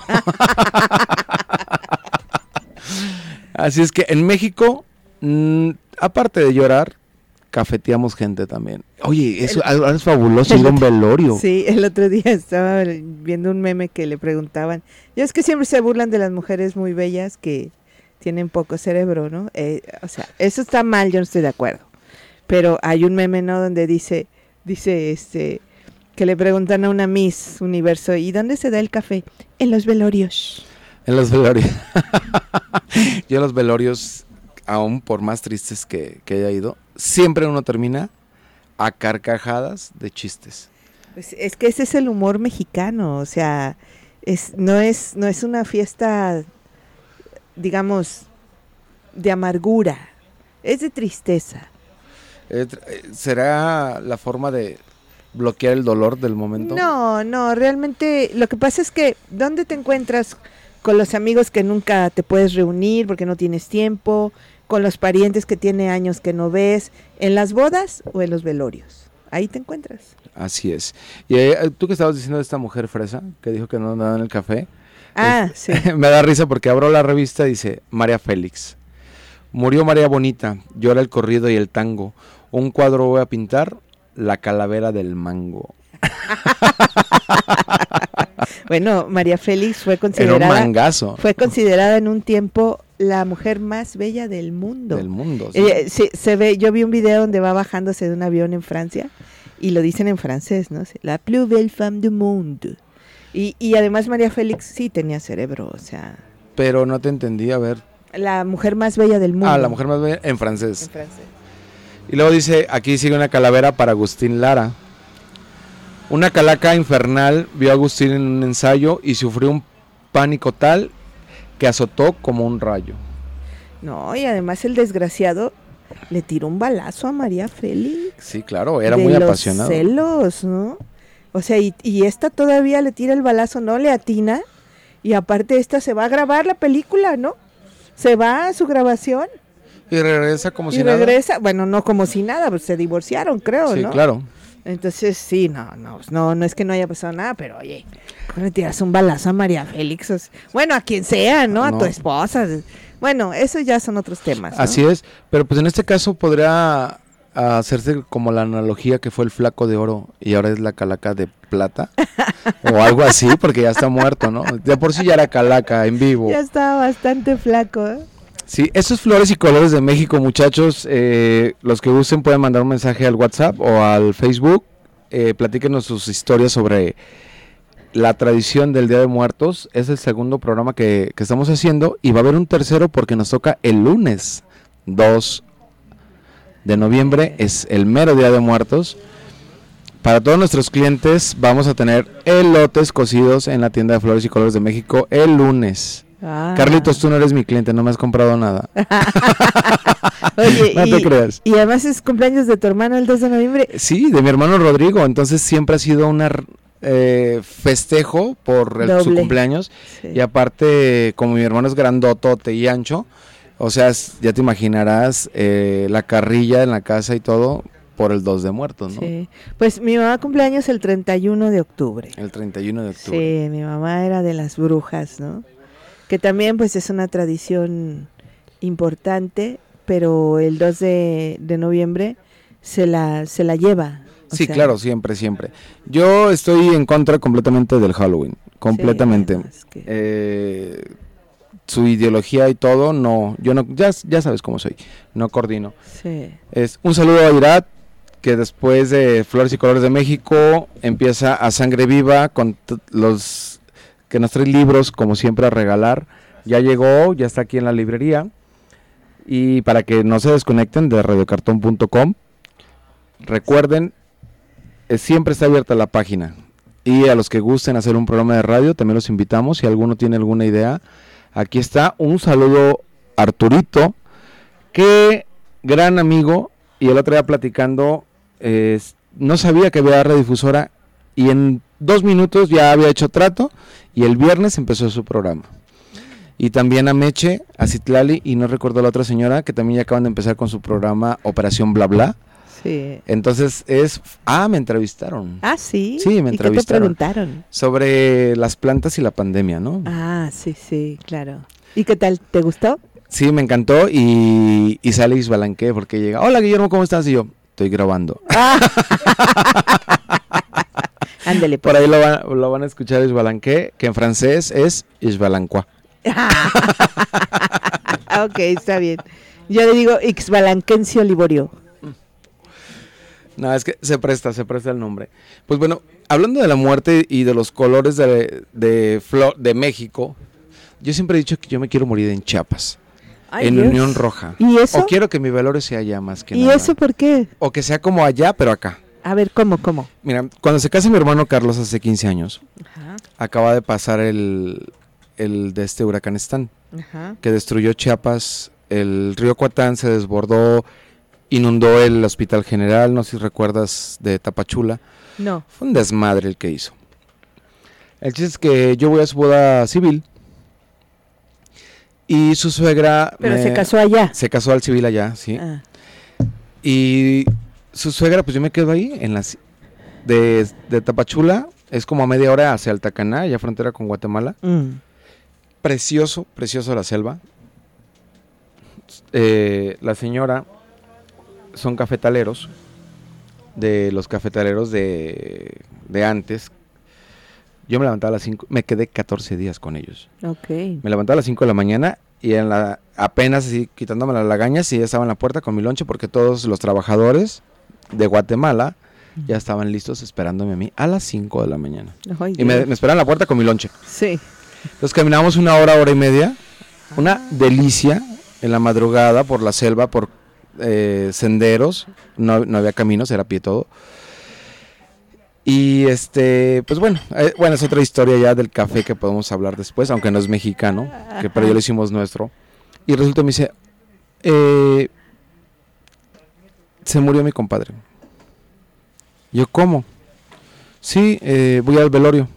Speaker 1: Así es que en México, mmm, aparte de llorar, cafeteamos gente también. Oye, eso el, es fabuloso ir a un velorio.
Speaker 2: Sí, el otro día estaba viendo un meme que le preguntaban. Yo es que siempre se burlan de las mujeres muy bellas que tienen poco cerebro, ¿no? Eh, o sea, eso está mal, yo no estoy de acuerdo. Pero hay un meme, ¿no? Donde dice, dice este, que le preguntan a una Miss Universo, ¿y dónde se da el café? En los velorios.
Speaker 1: En los velorios. Yo los velorios, aún por más tristes que, que haya ido, siempre uno termina a carcajadas de chistes.
Speaker 2: Pues es que ese es el humor mexicano, o sea, es no es no es una fiesta, digamos, de amargura, es de tristeza.
Speaker 1: Eh, ¿Será la forma de bloquear el dolor del momento?
Speaker 2: No, no, realmente lo que pasa es que ¿dónde te encuentras con los amigos que nunca te puedes reunir porque no tienes tiempo? Con los parientes que tiene años que no ves, en las bodas o en los velorios, ahí te encuentras.
Speaker 1: Así es. Y eh, tú que estabas diciendo de esta mujer fresa, que dijo que no andaba en el café.
Speaker 2: Ah,
Speaker 1: es,
Speaker 2: sí.
Speaker 1: Me da risa porque abro la revista y dice, María Félix. Murió María Bonita, llora el corrido y el tango. Un cuadro voy a pintar, la calavera del mango.
Speaker 2: Bueno, María Félix fue considerada...
Speaker 1: Era un mangazo.
Speaker 2: Fue considerada en un tiempo la mujer más bella del mundo.
Speaker 1: Del mundo, sí.
Speaker 2: Eh, se, se ve, yo vi un video donde va bajándose de un avión en Francia y lo dicen en francés, ¿no? La plus belle femme du monde. Y, y además María Félix sí tenía cerebro, o sea...
Speaker 1: Pero no te entendí, a ver.
Speaker 2: La mujer más bella del mundo.
Speaker 1: Ah, la mujer más bella en francés.
Speaker 2: En francés.
Speaker 1: Y luego dice, aquí sigue una calavera para Agustín Lara. Una calaca infernal vio a Agustín en un ensayo y sufrió un pánico tal que azotó como un rayo.
Speaker 2: No, y además el desgraciado le tiró un balazo a María Félix.
Speaker 1: Sí, claro, era
Speaker 2: de
Speaker 1: muy
Speaker 2: los
Speaker 1: apasionado.
Speaker 2: celos, ¿no? O sea, y, y esta todavía le tira el balazo, no le atina. Y aparte esta se va a grabar la película, ¿no? Se va a su grabación.
Speaker 1: Y regresa como
Speaker 2: y
Speaker 1: si
Speaker 2: regresa,
Speaker 1: nada.
Speaker 2: bueno, no como si nada, pues se divorciaron, creo,
Speaker 1: Sí,
Speaker 2: ¿no?
Speaker 1: claro.
Speaker 2: Entonces, sí, no, no, no, no es que no haya pasado nada, pero oye, ¿cómo le tiras un balazo a María Félix? O sea, bueno, a quien sea, ¿no? A
Speaker 1: No.
Speaker 2: tu esposa. Bueno, esos ya son otros temas, ¿no?
Speaker 1: Así es, pero pues en este caso podría hacerse como la analogía que fue el flaco de oro y ahora es la calaca de plata o algo así, porque ya está muerto, ¿no? De por sí ya era calaca en vivo.
Speaker 2: Ya estaba bastante flaco, ¿eh?
Speaker 1: Sí, estos Flores y Colores de México, muchachos, eh, los que gusten pueden mandar un mensaje al WhatsApp o al Facebook, eh, platíquenos sus historias sobre la tradición del Día de Muertos. Es el segundo programa que, que estamos haciendo y va a haber un tercero porque nos toca el lunes dos de noviembre, es el mero Día de Muertos. Para todos nuestros clientes vamos a tener elotes cocidos en la tienda de Flores y Colores de México el lunes.
Speaker 2: Ah.
Speaker 1: Carlitos, tú no eres mi cliente, no me has comprado nada.
Speaker 2: Oye,
Speaker 1: No
Speaker 2: y,
Speaker 1: te creas.
Speaker 2: y además es cumpleaños de tu hermano el dos de noviembre.
Speaker 1: Sí, de mi hermano Rodrigo, entonces siempre ha sido un eh, festejo por el, su
Speaker 2: Doble.
Speaker 1: cumpleaños.
Speaker 2: Sí.
Speaker 1: Y aparte, como mi hermano es grandotote y ancho, o sea, es- ya te imaginarás eh, la carrilla en la casa y todo por el dos de muertos, ¿no?
Speaker 2: Sí. Pues mi mamá cumpleaños el treinta y uno de octubre.
Speaker 1: El treinta y uno de octubre.
Speaker 2: Sí, mi mamá era de las brujas, ¿no? Que también pues es una tradición importante, pero el dos de, de noviembre se la, se la lleva. o
Speaker 1: Sí,
Speaker 2: sea,
Speaker 1: claro, siempre, siempre. Yo estoy en contra completamente del Halloween, completamente.
Speaker 2: sí, bueno, es que-
Speaker 1: Eh, su ideología y todo, no, yo no, ya, ya sabes cómo soy, no coordino.
Speaker 2: sí.
Speaker 1: Es un saludo a Irat, que después de Flores y Colores de México empieza a Sangre Viva con t- los que nos trae libros como siempre a regalar. Ya llegó, ya está aquí en la librería. Y para que no se desconecten de radio cartón punto com, recuerden, eh, siempre está abierta la página. Y a los que gusten hacer un programa de radio, también los invitamos. Si alguno tiene alguna idea, aquí está. Un saludo a Arturito, que gran amigo. Y el otro día platicando, eh, no sabía que había radiodifusora. Y en dos minutos ya había hecho trato. Y el viernes empezó su programa. Y también a Meche, a Citlali, y no recuerdo a la otra señora, que también ya acaban de empezar con su programa Operación Bla Bla.
Speaker 2: Sí.
Speaker 1: Entonces es... Ah, me entrevistaron.
Speaker 2: Ah, sí.
Speaker 1: Sí, me
Speaker 2: ¿Y qué te
Speaker 1: entrevistaron.
Speaker 2: preguntaron?
Speaker 1: Sobre las plantas y la pandemia, ¿no?
Speaker 2: Ah, sí, sí, claro. ¿Y qué tal? ¿Te gustó?
Speaker 1: Sí, me encantó y, y sale Isbalanque porque llega, hola Guillermo, ¿cómo estás? Y yo, estoy grabando.
Speaker 2: Ándele, pues.
Speaker 1: Por ahí lo, va- lo van a escuchar Isbalanque, que en francés es Isbalancua.
Speaker 2: Ok, está bien. Yo le digo Ixbalanquencio Liborio.
Speaker 1: No, es que se presta, se presta el nombre. Pues bueno, hablando de la muerte y de los colores de, de, Flo- de México, yo siempre he dicho que yo me quiero morir en Chiapas,
Speaker 2: Ay,
Speaker 1: en
Speaker 2: Dios.
Speaker 1: Unión Roja.
Speaker 2: ¿Y eso?
Speaker 1: O quiero que mi velorio sea allá más que
Speaker 2: ¿Y
Speaker 1: nada.
Speaker 2: eso por qué?
Speaker 1: O que sea como allá, pero acá.
Speaker 2: A ver, ¿cómo, cómo?
Speaker 1: Mira, cuando se casa mi hermano Carlos hace quince años,
Speaker 2: Ajá,
Speaker 1: acaba de pasar el, el de este huracán Stan,
Speaker 2: ajá.
Speaker 1: que destruyó Chiapas, el río Cuatán se desbordó, inundó el Hospital General, no sé si recuerdas, de Tapachula.
Speaker 2: No.
Speaker 1: Fue un desmadre el que hizo. El chiste es que yo voy a su boda civil y su suegra...
Speaker 2: Pero
Speaker 1: me-
Speaker 2: se casó allá.
Speaker 1: Se casó al civil allá, sí.
Speaker 2: Ah,
Speaker 1: Y su suegra, pues yo me quedo ahí, en las de, de Tapachula, es como a media hora hacia Altacaná, ya frontera con Guatemala.
Speaker 2: mm.
Speaker 1: Precioso, precioso la selva. Eh, la señora son cafetaleros, de los cafetaleros de, de antes. Yo me levantaba a las cinco, me quedé catorce días con ellos.
Speaker 2: Ok.
Speaker 1: Me levantaba a las cinco de la mañana y en la, apenas así quitándome las lagañas y ya estaba en la puerta con mi lonche porque todos los trabajadores de Guatemala ya estaban listos esperándome a mí a las cinco de la mañana.
Speaker 2: Ay,
Speaker 1: Y me,
Speaker 2: Dios.
Speaker 1: me esperaban en la puerta con mi lonche.
Speaker 2: Sí.
Speaker 1: Entonces caminamos una hora, hora y media, una delicia en la madrugada por la selva, por eh, senderos, no, no había caminos, era a pie todo. Y este, pues bueno, eh, bueno, es otra historia ya del café que podemos hablar después, aunque no es mexicano, que pero ya lo hicimos nuestro. Y resulta me dice, eh, se murió mi compadre. Yo, ¿cómo? Sí, eh, voy al velorio.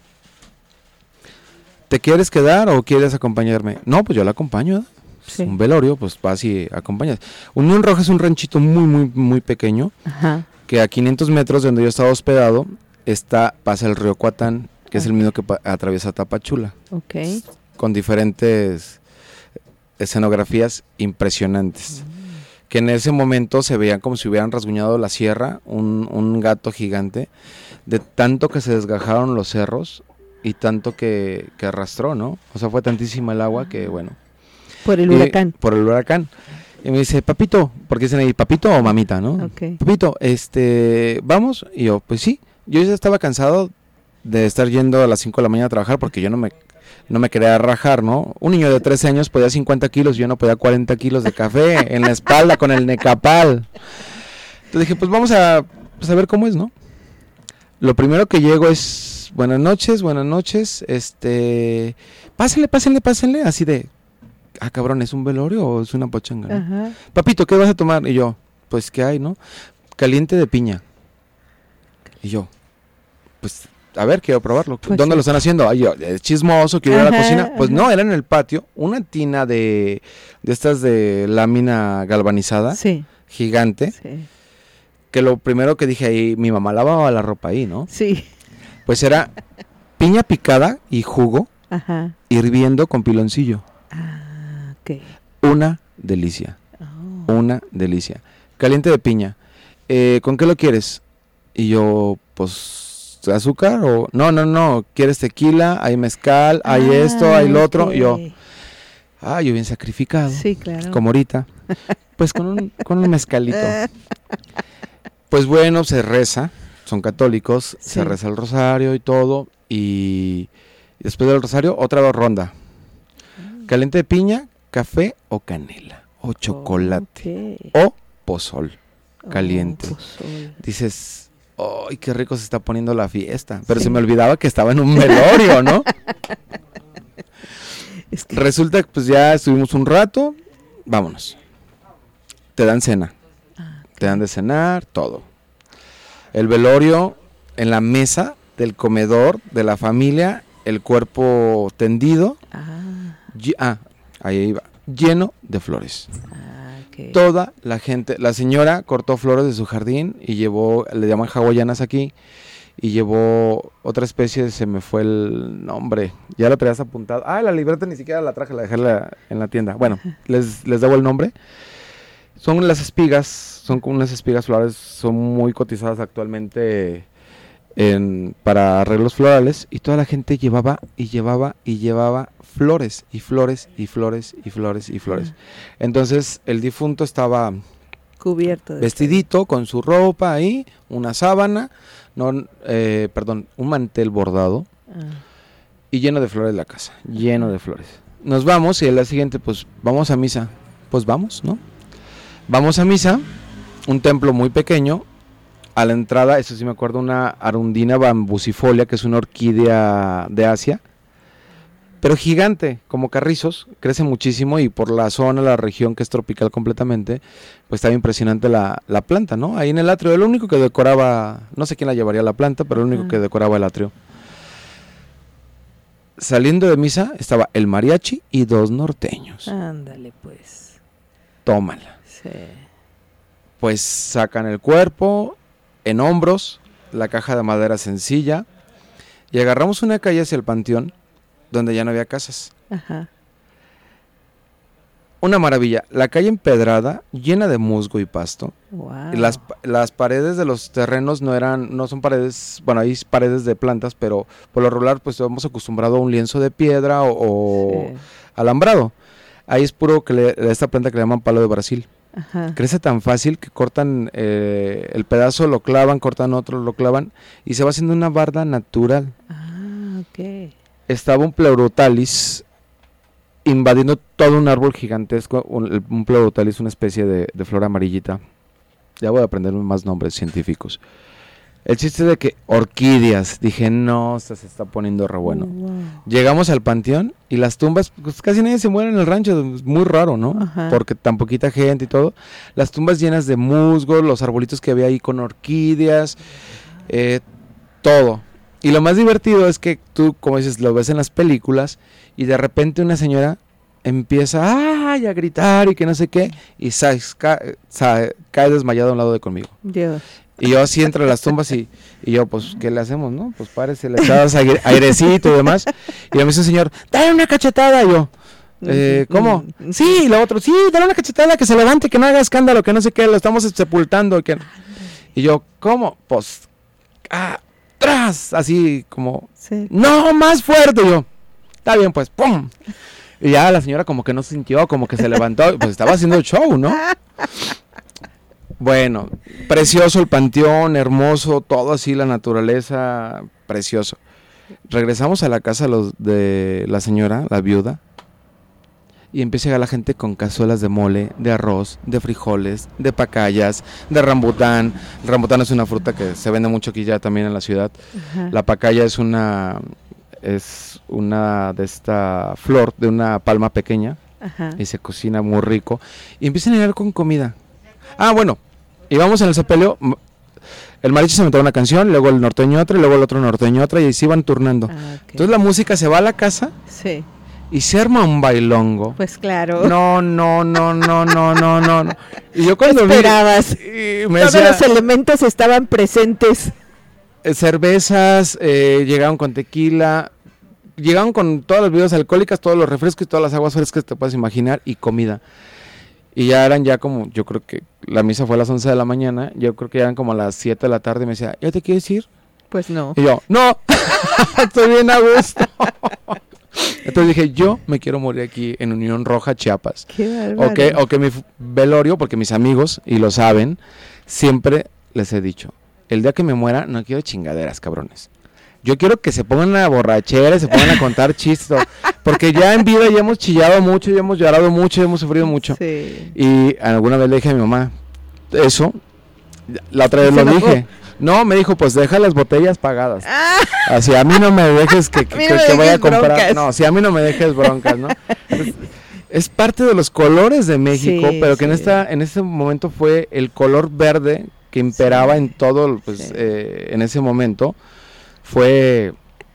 Speaker 1: ¿Te quieres quedar o quieres acompañarme? No, pues yo la acompaño, ¿eh? Sí. Un velorio, pues vas y acompañas. Unión Roja es un ranchito muy, muy, muy pequeño. Ajá. Que a quinientos metros de donde yo estaba hospedado, está, pasa el río Cuatán, que okay. es el mismo que pa- atraviesa Tapachula.
Speaker 2: Okay.
Speaker 1: Con diferentes escenografías impresionantes. Mm. Que en ese momento se veían como si hubieran rasguñado la sierra, un, un gato gigante, de tanto que se desgajaron los cerros y tanto que, que arrastró, ¿no? O sea, fue tantísima el agua que, bueno.
Speaker 2: Por el huracán.
Speaker 1: Y, por el huracán. Y me dice, papito, porque dicen ahí, papito o mamita, ¿no?
Speaker 2: Okay.
Speaker 1: Papito, este, ¿vamos? Y yo, pues sí. Yo ya estaba cansado de estar yendo a las cinco de la mañana a trabajar porque yo no me, no me quería rajar, ¿no? Un niño de trece años podía cincuenta kilos, yo no podía cuarenta kilos de café en la espalda con el Necapal. Entonces dije, pues vamos a, pues a ver cómo es, ¿no? Lo primero que llego es, buenas noches, buenas noches, este, pásenle, pásenle, pásenle, así de... Ah, cabrón, ¿es un velorio o es una pachanga? ¿No? Ajá. Papito, ¿qué vas a tomar? Y yo, pues, ¿qué hay, no? Caliente de piña. Y yo, pues, a ver, quiero probarlo. Pues ¿dónde sí. lo están haciendo? Ay, yo, es chismoso, quiero ir a la cocina. Pues ajá. no, era en el patio, una tina de, de estas de lámina galvanizada, sí. gigante, sí. que lo primero que dije ahí, mi mamá lavaba la ropa ahí, ¿no? Sí. Pues era piña picada y jugo, ajá. hirviendo con piloncillo. Ah. Okay. Una delicia, oh. una delicia. Caliente de piña. Eh, ¿Con qué lo quieres? Y yo, pues, azúcar o... No, no, no, ¿quieres tequila? Hay mezcal, ah, hay esto, hay lo otro. Okay. Y yo, ah, yo bien sacrificado.
Speaker 2: Sí, claro.
Speaker 1: Como ahorita. Pues con un, con un mezcalito. Pues bueno, se reza, son católicos, sí. se reza el rosario y todo. Y después del rosario, otra ronda. Mm. Caliente de piña, café o canela, o chocolate, okay. o pozol caliente. Oh, pozol. Dices, ¡ay, qué rico se está poniendo la fiesta! Pero sí. se me olvidaba que estaba en un velorio, ¿no? Es que... Resulta que pues ya estuvimos un rato, vámonos. Te dan cena, ah, okay. te dan de cenar, todo. El velorio en la mesa del comedor de la familia, el cuerpo tendido. Ah, y, ah ahí iba, lleno de flores. Ah, okay. Toda la gente, la señora cortó flores de su jardín y llevó, le llaman hawaianas aquí, y llevó otra especie, se me fue el nombre, ya lo traías apuntado. Ah, la libreta ni siquiera la traje, la dejé la, en la tienda. Bueno, les, les debo el nombre. Son las espigas, son como unas espigas florales, son muy cotizadas actualmente en, para arreglos florales, y toda la gente llevaba y llevaba y llevaba flores y flores y flores y flores y flores. Entonces el difunto estaba
Speaker 2: cubierto, de
Speaker 1: vestidito todo. Con su ropa ahí, una sábana, no, eh, perdón, un mantel bordado ah. y lleno de flores la casa, lleno de flores. Nos vamos y el día siguiente pues vamos a misa, pues vamos, ¿no? Vamos a misa, un templo muy pequeño. A la entrada, eso sí me acuerdo, una arundina bambusifolia, que es una orquídea de Asia, pero gigante, como carrizos, crece muchísimo, y por la zona, la región que es tropical completamente, pues estaba impresionante la, la planta, ¿no? Ahí en el atrio, el único que decoraba, no sé quién la llevaría la planta, pero el único uh-huh. que decoraba el atrio. Saliendo de misa, estaba el mariachi y dos norteños.
Speaker 2: Ándale, pues.
Speaker 1: Tómala.
Speaker 2: Sí.
Speaker 1: Pues sacan el cuerpo en hombros, la caja de madera sencilla, y agarramos una calle hacia el panteón, donde ya no había casas. Ajá. Una maravilla, la calle empedrada, llena de musgo y pasto. Wow. Y las, las paredes de los terrenos no eran, no son paredes, bueno, hay paredes de plantas, pero por lo regular pues estamos acostumbrados a un lienzo de piedra o, o sí. alambrado. Ahí es puro que le, esta planta que le llaman palo de Brasil. Ajá. Crece tan fácil que cortan eh, el pedazo, lo clavan, cortan otro, lo clavan, y se va haciendo una barda natural.
Speaker 2: Ah, ok.
Speaker 1: Estaba un pleurothalis invadiendo todo un árbol gigantesco. Un, un pleurotel es una especie de, de flor amarillita. Ya voy a aprender más nombres científicos. El chiste de que orquídeas, dije, no, esto se está poniendo re bueno. Oh, wow. Llegamos al panteón y las tumbas, pues casi nadie se muere en el rancho, es muy raro, ¿no? Ajá. Porque tan poquita gente y todo. Las tumbas llenas de musgo, los arbolitos que había ahí con orquídeas, eh, todo. Y lo más divertido es que tú, como dices, lo ves en las películas y de repente una señora empieza ay, a gritar y que no sé qué, y sa- ca- sa- cae desmayada a un lado de conmigo.
Speaker 2: Dios.
Speaker 1: Y yo así entre las tumbas y, y yo, pues, ¿qué le hacemos, no? Pues párese, le echabas aire, airecito y demás. Y me dice el señor, dale una cachetada. Y yo, eh, ¿cómo? Sí, y lo otro, sí, dale una cachetada, que se levante, que no haga escándalo, que no sé qué, lo estamos sepultando. Que... Y yo, ¿cómo? Pues, ah, tras, así como, sí. No, más fuerte. Y yo, está bien, pues, pum. Y ya la señora como que no sintió, como que se levantó, pues estaba haciendo el show, ¿no? Bueno, precioso el panteón, hermoso, todo así, la naturaleza, precioso. Regresamos a la casa los de la señora, la viuda, y empieza a llegar la gente con cazuelas de mole, de arroz, de frijoles, de pacayas, de rambután. El rambután es una fruta que se vende mucho aquí ya también en la ciudad. Ajá. La pacaya es una, es una de esta flor, de una palma pequeña. Ajá. Y se cocina muy rico. Y empiezan a llegar con comida. Ah, bueno, íbamos en el sepelio, el mariachi se aventaba una canción, luego el norteño otra, y luego el otro norteño otra, y así iban turnando. Ah, okay. Entonces la música se va a la casa, sí, y se arma un bailongo.
Speaker 2: Pues claro.
Speaker 1: No, no, no, no, no, no, no. Y yo cuando
Speaker 2: esperabas?
Speaker 1: vi... Y me
Speaker 2: Todos
Speaker 1: decía,
Speaker 2: los elementos estaban presentes.
Speaker 1: Eh, cervezas, eh, llegaron con tequila, llegaron con todas las bebidas alcohólicas, todos los refrescos y todas las aguas frescas que te puedes imaginar, y comida. Y ya eran ya como, yo creo que la misa fue a las once de la mañana, yo creo que eran como a las siete de la tarde y me decía, ¿ya te quieres ir?
Speaker 2: Pues no.
Speaker 1: Y yo, no, estoy bien a gusto. Entonces dije, yo me quiero morir aquí en Unión Roja, Chiapas.
Speaker 2: Qué bárbaro.
Speaker 1: O que, o que mi velorio, porque mis amigos, y lo saben, siempre les he dicho, el día que me muera no quiero chingaderas, cabrones. Yo quiero que se pongan a borrachera y se pongan a contar chistes, porque ya en vida ya hemos chillado mucho, ya hemos llorado mucho, ya hemos sufrido mucho. Sí. Y alguna vez le dije a mi mamá, eso, la otra vez lo dije. No, me dijo, pues deja las botellas pagadas. Ah. Así, a mí no me dejes que, que, no me que vaya a comprar. Broncas. No, si a mí no me dejes broncas, ¿no? Es, es parte de los colores de México, sí, pero que sí. en esta en ese momento fue el color verde que imperaba sí. en todo, pues, sí. eh, en ese momento. Fue,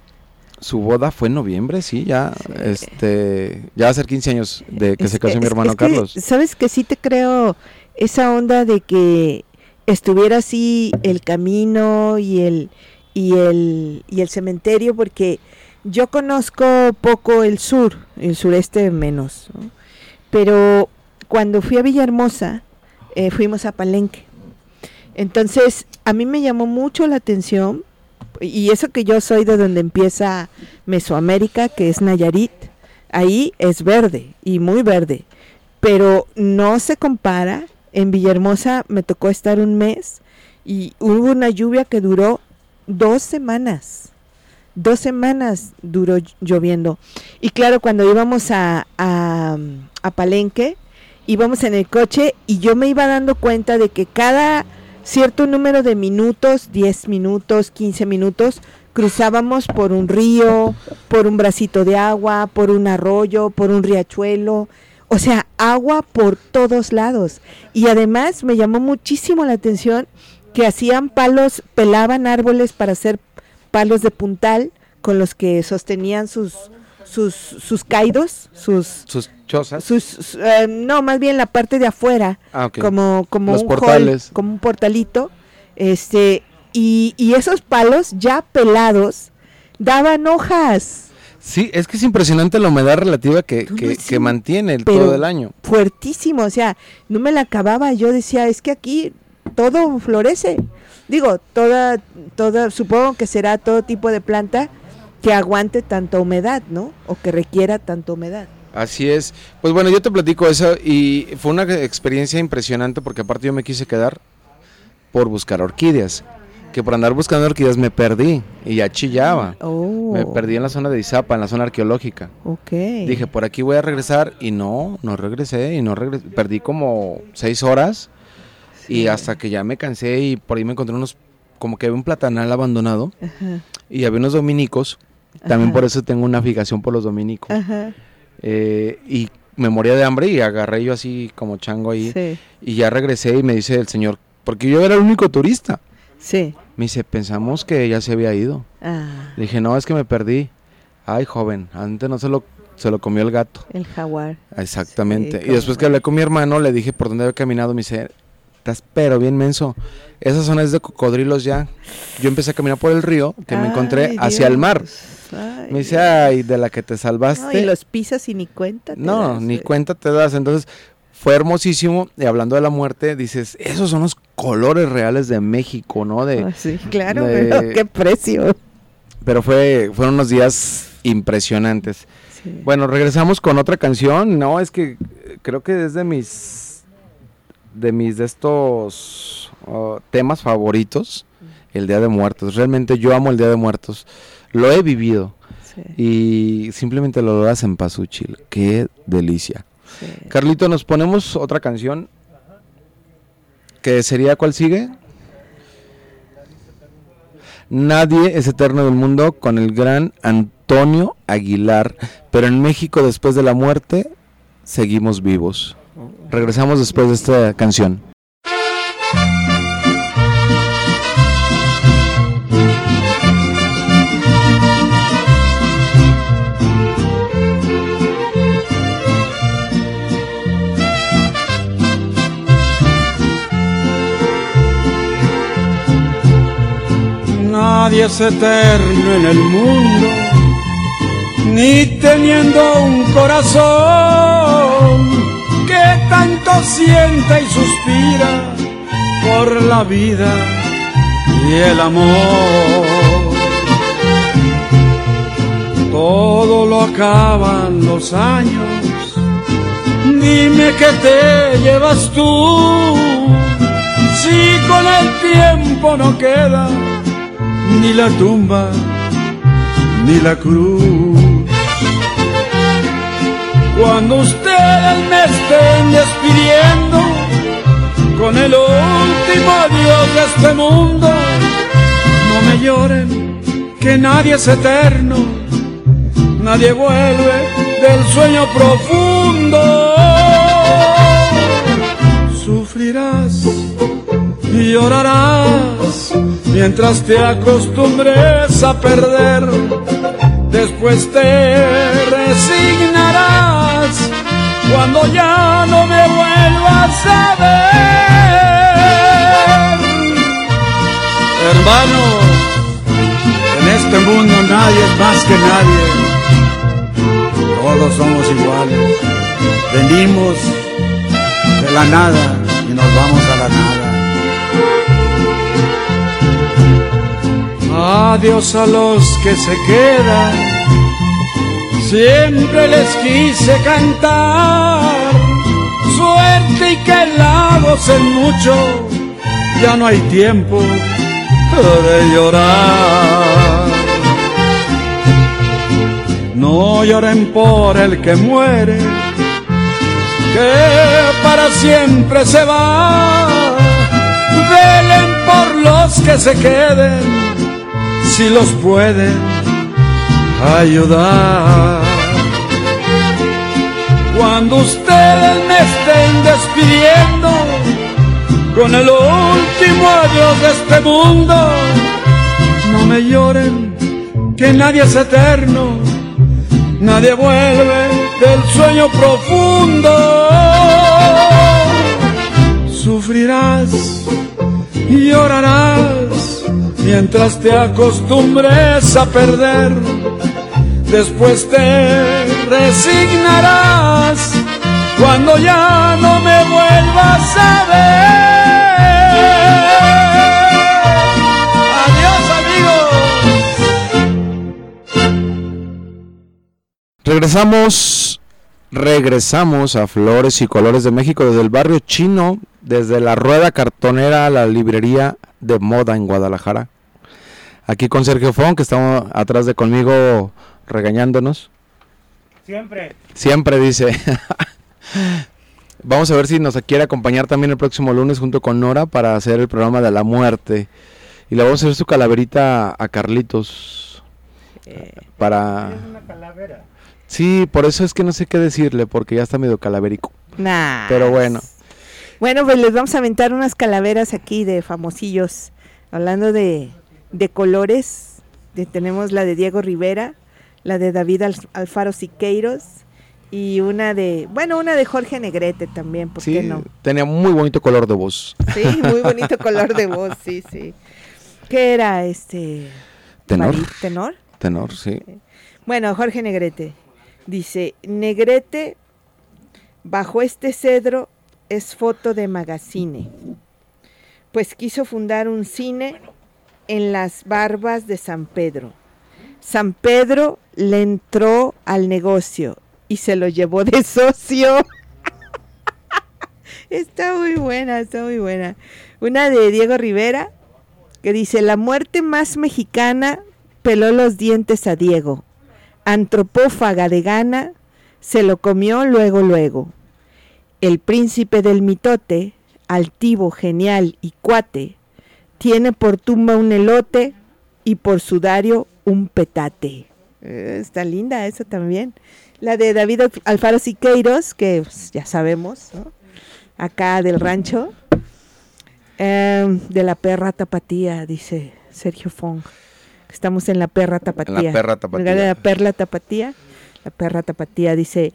Speaker 1: su boda fue en noviembre, sí, ya, sí. este, ya va a ser quince años de que es, se casó es, mi hermano
Speaker 2: es
Speaker 1: Carlos.
Speaker 2: Que, ¿sabes que sí te creo esa onda de que estuviera así el camino y el, y el, y el cementerio? Porque yo conozco poco el sur, el sureste menos, ¿no? Pero cuando fui a Villahermosa, eh, fuimos a Palenque. Entonces, a mí me llamó mucho la atención. Y eso que yo soy de donde empieza Mesoamérica, que es Nayarit, ahí es verde, y muy verde, pero no se compara. En Villahermosa me tocó estar un mes, y hubo una lluvia que duró dos semanas, dos semanas duró lloviendo, y claro, cuando íbamos a, a, a Palenque, íbamos en el coche, y yo me iba dando cuenta de que cada cierto número de minutos, diez minutos, quince minutos, cruzábamos por un río, por un bracito de agua, por un arroyo, por un riachuelo, o sea, agua por todos lados. Y además me llamó muchísimo la atención que hacían palos, pelaban árboles para hacer palos de puntal con los que sostenían sus sus sus caidos, sus
Speaker 1: sus chozas,
Speaker 2: sus uh, no, más bien la parte de afuera, ah, okay. como como
Speaker 1: Los
Speaker 2: un
Speaker 1: portales.
Speaker 2: hall, como un portalito, este y y esos palos ya pelados daban hojas.
Speaker 1: Sí, es que es impresionante la humedad relativa que, que, no, sí, que mantiene el, todo el año.
Speaker 2: Fuertísimo, o sea, no me la acababa, yo decía, es que aquí todo florece. Digo, toda toda supongo que será todo tipo de planta que aguante tanta humedad, ¿no? O que requiera tanta humedad.
Speaker 1: Así es. Pues bueno, yo te platico eso y fue una experiencia impresionante porque aparte yo me quise quedar por buscar orquídeas. que por andar buscando orquídeas me perdí y ya chillaba.
Speaker 2: Oh.
Speaker 1: Me perdí en la zona de Izapa, en la zona arqueológica.
Speaker 2: Ok.
Speaker 1: Dije, por aquí voy a regresar y no, no regresé y no regresé. Perdí como seis horas sí. Y hasta que ya me cansé y por ahí me encontré unos, como que había un platanal abandonado. Ajá. Y había unos dominicos. También Ajá. por eso tengo una fijación por los dominicos. Ajá. Eh, y me moría de hambre y agarré yo así como chango ahí. Sí. Y ya regresé y me dice el señor, porque yo era el único turista.
Speaker 2: Sí.
Speaker 1: Me dice, pensamos que ya se había ido. Ah. Le dije, no, es que me perdí. Ay, joven, antes no se lo, se lo comió el gato.
Speaker 2: El jaguar.
Speaker 1: Exactamente. Sí, y después que hablé con mi hermano, le dije por dónde había caminado. Me dice, estás pero bien menso. Esa zona es de cocodrilos ya. Yo empecé a caminar por el río, que ay, me encontré Dios. Hacia el mar. Ay, me dice, ay, de la que te salvaste.
Speaker 2: No, y los pisas y ni cuenta te
Speaker 1: No,
Speaker 2: das,
Speaker 1: ni
Speaker 2: wey.
Speaker 1: cuenta te das. Entonces, fue hermosísimo. Y hablando de la muerte, dices, esos son los colores reales de México, ¿no? De,
Speaker 2: oh, sí, claro, de... pero qué precio.
Speaker 1: Pero fue, fueron unos días impresionantes. Sí. Bueno, regresamos con otra canción. No, es que creo que es de mis de mis de estos uh, temas favoritos, el Día de Muertos. Realmente yo amo el Día de Muertos. Lo he vivido. Sí. Y simplemente lo das en Pazúchil. Qué delicia. Sí. Carlito, nos ponemos otra canción. ¿Que sería cuál sigue? Nadie es eterno del mundo, con el gran Antonio Aguilar. Pero en México, después de la muerte, seguimos vivos. Regresamos después de esta canción.
Speaker 5: Nadie es eterno en el mundo, ni teniendo un corazón que tanto siente y suspira por la vida y el amor. Todo lo acaban los años, dime qué te llevas tú, si con el tiempo no queda ni la tumba, ni la cruz. Cuando ustedes me estén despidiendo con el último adiós de este mundo, no me lloren, que nadie es eterno, nadie vuelve del sueño profundo. Sufrirás y llorarás mientras te acostumbres a perder, después te resignarás cuando ya no me vuelvas a ver. Hermano, en este mundo nadie es más que nadie, todos somos iguales, venimos de la nada y nos vamos a la nada. Adiós a los que se quedan, siempre les quise cantar, suerte y que la gocen mucho, ya no hay tiempo de llorar. No lloren por el que muere, que para siempre se va, velen por los que se queden, si los pueden ayudar. Cuando ustedes me estén despidiendo con el último adiós de este mundo, no me lloren, que nadie es eterno, nadie vuelve del sueño profundo. Sufrirás y llorarás mientras te acostumbres a perder, después te resignarás cuando ya no me vuelvas a ver. Adiós, amigos.
Speaker 1: Regresamos, regresamos a Flores y Colores de México desde el barrio chino, desde la rueda cartonera a la librería de moda en Guadalajara. Aquí con Sergio Fon, que está atrás de conmigo regañándonos.
Speaker 6: Siempre.
Speaker 1: Siempre dice. Vamos a ver si nos quiere acompañar también el próximo lunes junto con Nora para hacer el programa de la muerte. Y le vamos a hacer su calaverita a Carlitos.
Speaker 2: Eh,
Speaker 1: para...
Speaker 6: Es una calavera.
Speaker 1: Sí, por eso es que no sé qué decirle, porque ya está medio calavérico.
Speaker 2: nah.
Speaker 1: Pero bueno.
Speaker 2: Bueno, pues les vamos a aventar unas calaveras aquí de famosillos. Hablando de, de colores, de, tenemos la de Diego Rivera, la de David Al- Alfaro Siqueiros y una de, bueno, una de Jorge Negrete también, ¿por
Speaker 1: Sí,
Speaker 2: qué no?
Speaker 1: tenía muy bonito color de voz.
Speaker 2: Sí, muy bonito color de voz, sí, sí. ¿Qué era este?
Speaker 1: Tenor.
Speaker 2: Mari- ¿Tenor?
Speaker 1: Tenor, sí.
Speaker 2: Bueno, Jorge Negrete dice, Negrete, bajo este cedro es foto de magazine, pues quiso fundar un cine en las barbas de San Pedro. San Pedro le entró al negocio y se lo llevó de socio. Está muy buena, está muy buena. Una de Diego Rivera, que dice, la muerte más mexicana peló los dientes a Diego. Antropófaga de gana, se lo comió luego, luego. El príncipe del mitote, altivo, genial y cuate, tiene por tumba un elote y por sudario un petate. Eh, está linda esa también. La de David Alfaro Siqueiros, que pues, ya sabemos, ¿no? Acá del rancho. Eh, de la perra tapatía, dice Sergio Fong. Estamos en la perra tapatía.
Speaker 1: En la perra tapatía.
Speaker 2: En lugar de la perla tapatía, la perra tapatía dice,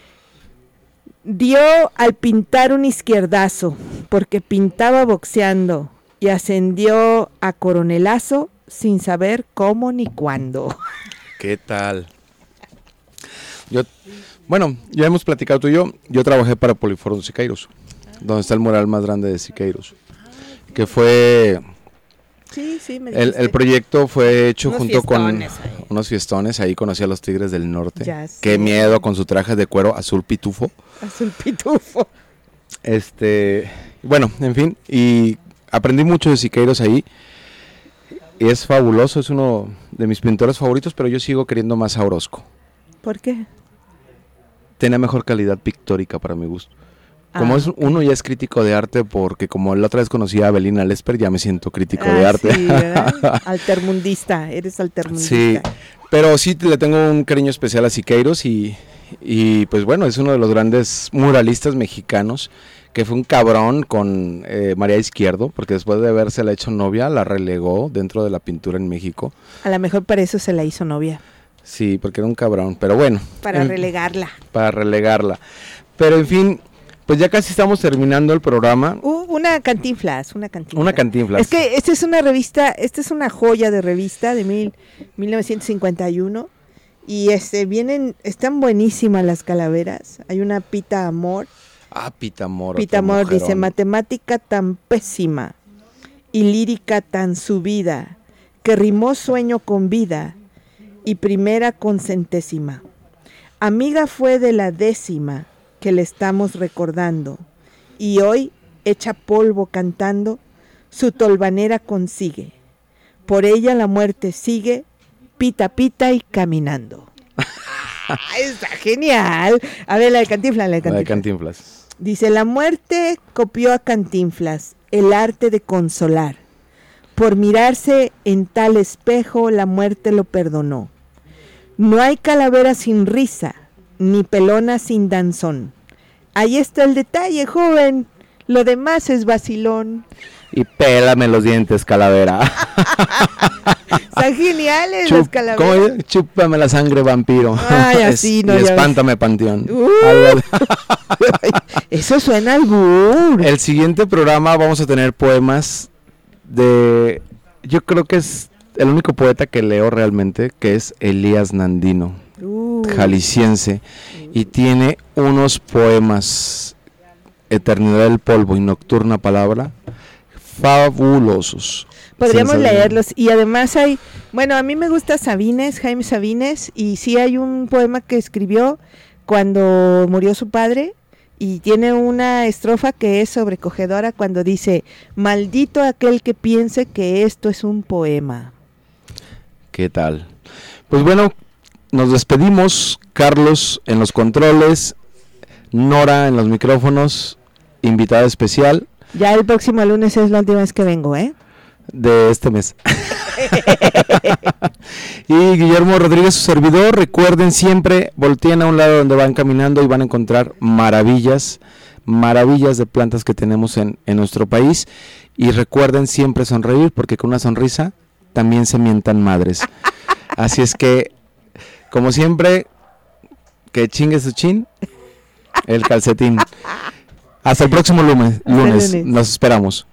Speaker 2: dio al pintar un izquierdazo, porque pintaba boxeando, y ascendió a coronelazo sin saber cómo ni cuándo.
Speaker 1: ¿Qué tal? Yo, bueno, ya hemos platicado tú y yo. Yo trabajé para Poliforum Siqueiros, donde está el mural más grande de Siqueiros, que fue...
Speaker 2: Sí, sí, me
Speaker 1: El,
Speaker 2: dijiste.
Speaker 1: el proyecto fue hecho
Speaker 2: Unos
Speaker 1: junto con
Speaker 2: fiestones ahí.
Speaker 1: unos fiestones. Ahí conocí a los Tigres del Norte.
Speaker 2: Ya sé.
Speaker 1: Qué miedo con su traje de cuero azul pitufo.
Speaker 2: Azul pitufo.
Speaker 1: Este, bueno, en fin, y aprendí mucho de Siqueiros ahí. Y es fabuloso, es uno de mis pintores favoritos, pero yo sigo queriendo más a Orozco.
Speaker 2: ¿Por qué?
Speaker 1: Tenía mejor calidad pictórica para mi gusto. Como
Speaker 2: Ah,
Speaker 1: es uno ya es crítico de arte, porque como la otra vez conocí a Abelina Lesper, ya me siento crítico
Speaker 2: Ah,
Speaker 1: de arte.
Speaker 2: sí, ¿verdad? Altermundista, eres
Speaker 1: Sí,
Speaker 2: altermundista.
Speaker 1: pero sí le tengo un cariño especial a Siqueiros y, y pues bueno, es uno de los grandes muralistas mexicanos, que fue un cabrón con eh, María Izquierdo, porque después de haberse la hecho novia, la relegó dentro de la pintura en México.
Speaker 2: A lo mejor para eso se la hizo novia,
Speaker 1: Sí, porque era un cabrón, pero bueno.
Speaker 2: para
Speaker 1: en-
Speaker 2: relegarla.
Speaker 1: Para relegarla. Pero en fin, pues ya casi estamos terminando el programa.
Speaker 2: Uh, una Cantinflas, una Cantinflas.
Speaker 1: Una Cantinflas.
Speaker 2: Es que esta es una revista, esta es una joya de revista de mil, mil novecientos cincuenta y uno y este vienen, están buenísimas las calaveras. Hay una Pita Amor.
Speaker 1: Ah, Pita Amor.
Speaker 2: Pita
Speaker 1: otro
Speaker 2: Amor dice,
Speaker 1: mujerón.
Speaker 2: matemática tan pésima y lírica tan subida, que rimó sueño con vida y primera con centésima. Amiga fue de la décima que le estamos recordando, y hoy, hecha polvo cantando, su tolvanera consigue. Por ella la muerte sigue, pita pita y caminando. Está genial. A ver, la de Cantinflas, la de
Speaker 1: La de
Speaker 2: Cantinflas.
Speaker 1: Cantinflas.
Speaker 2: Dice, la muerte copió a Cantinflas el arte de consolar. Por mirarse en tal espejo, la muerte lo perdonó. No hay calavera sin risa, ni pelona sin danzón. Ahí está el detalle, joven. Lo demás es vacilón.
Speaker 1: Y pélame los dientes, calavera.
Speaker 2: Están geniales
Speaker 1: Chup-
Speaker 2: las
Speaker 1: ¿Cómo
Speaker 2: calaveras.
Speaker 1: dice? Chúpame la sangre, vampiro.
Speaker 2: Ay, así, no,
Speaker 1: Y
Speaker 2: ya ves.
Speaker 1: espántame, panteón.
Speaker 2: Uh.
Speaker 1: Algo-
Speaker 2: Eso suena al albur.
Speaker 1: El siguiente programa vamos a tener poemas de... Yo creo que es el único poeta que leo realmente, que es Elías Nandino,
Speaker 2: Uh,
Speaker 1: jalisciense, y tiene unos poemas, Eternidad del Polvo y Nocturna Palabra, fabulosos.
Speaker 2: Podríamos
Speaker 1: Sensacional.
Speaker 2: leerlos. Y además hay, bueno, a mí me gusta Sabines, Jaime Sabines, y sí hay un poema que escribió cuando murió su padre, y tiene una estrofa que es sobrecogedora cuando dice: maldito aquel que piense que esto es un poema.
Speaker 1: ¿Qué tal? Pues bueno, nos despedimos. Carlos en los controles, Nora en los micrófonos, invitada especial.
Speaker 2: Ya el próximo lunes es la última vez que vengo, ¿eh?
Speaker 1: De este mes. Y Guillermo Rodríguez, su servidor. Recuerden siempre, volteen a un lado donde van caminando y van a encontrar maravillas, maravillas de plantas que tenemos en, en nuestro país. Y recuerden siempre sonreír, porque con una sonrisa también se mientan madres. Así es que, como siempre, que chingue su chin el calcetín. Hasta el próximo lunes, lunes. Nos esperamos.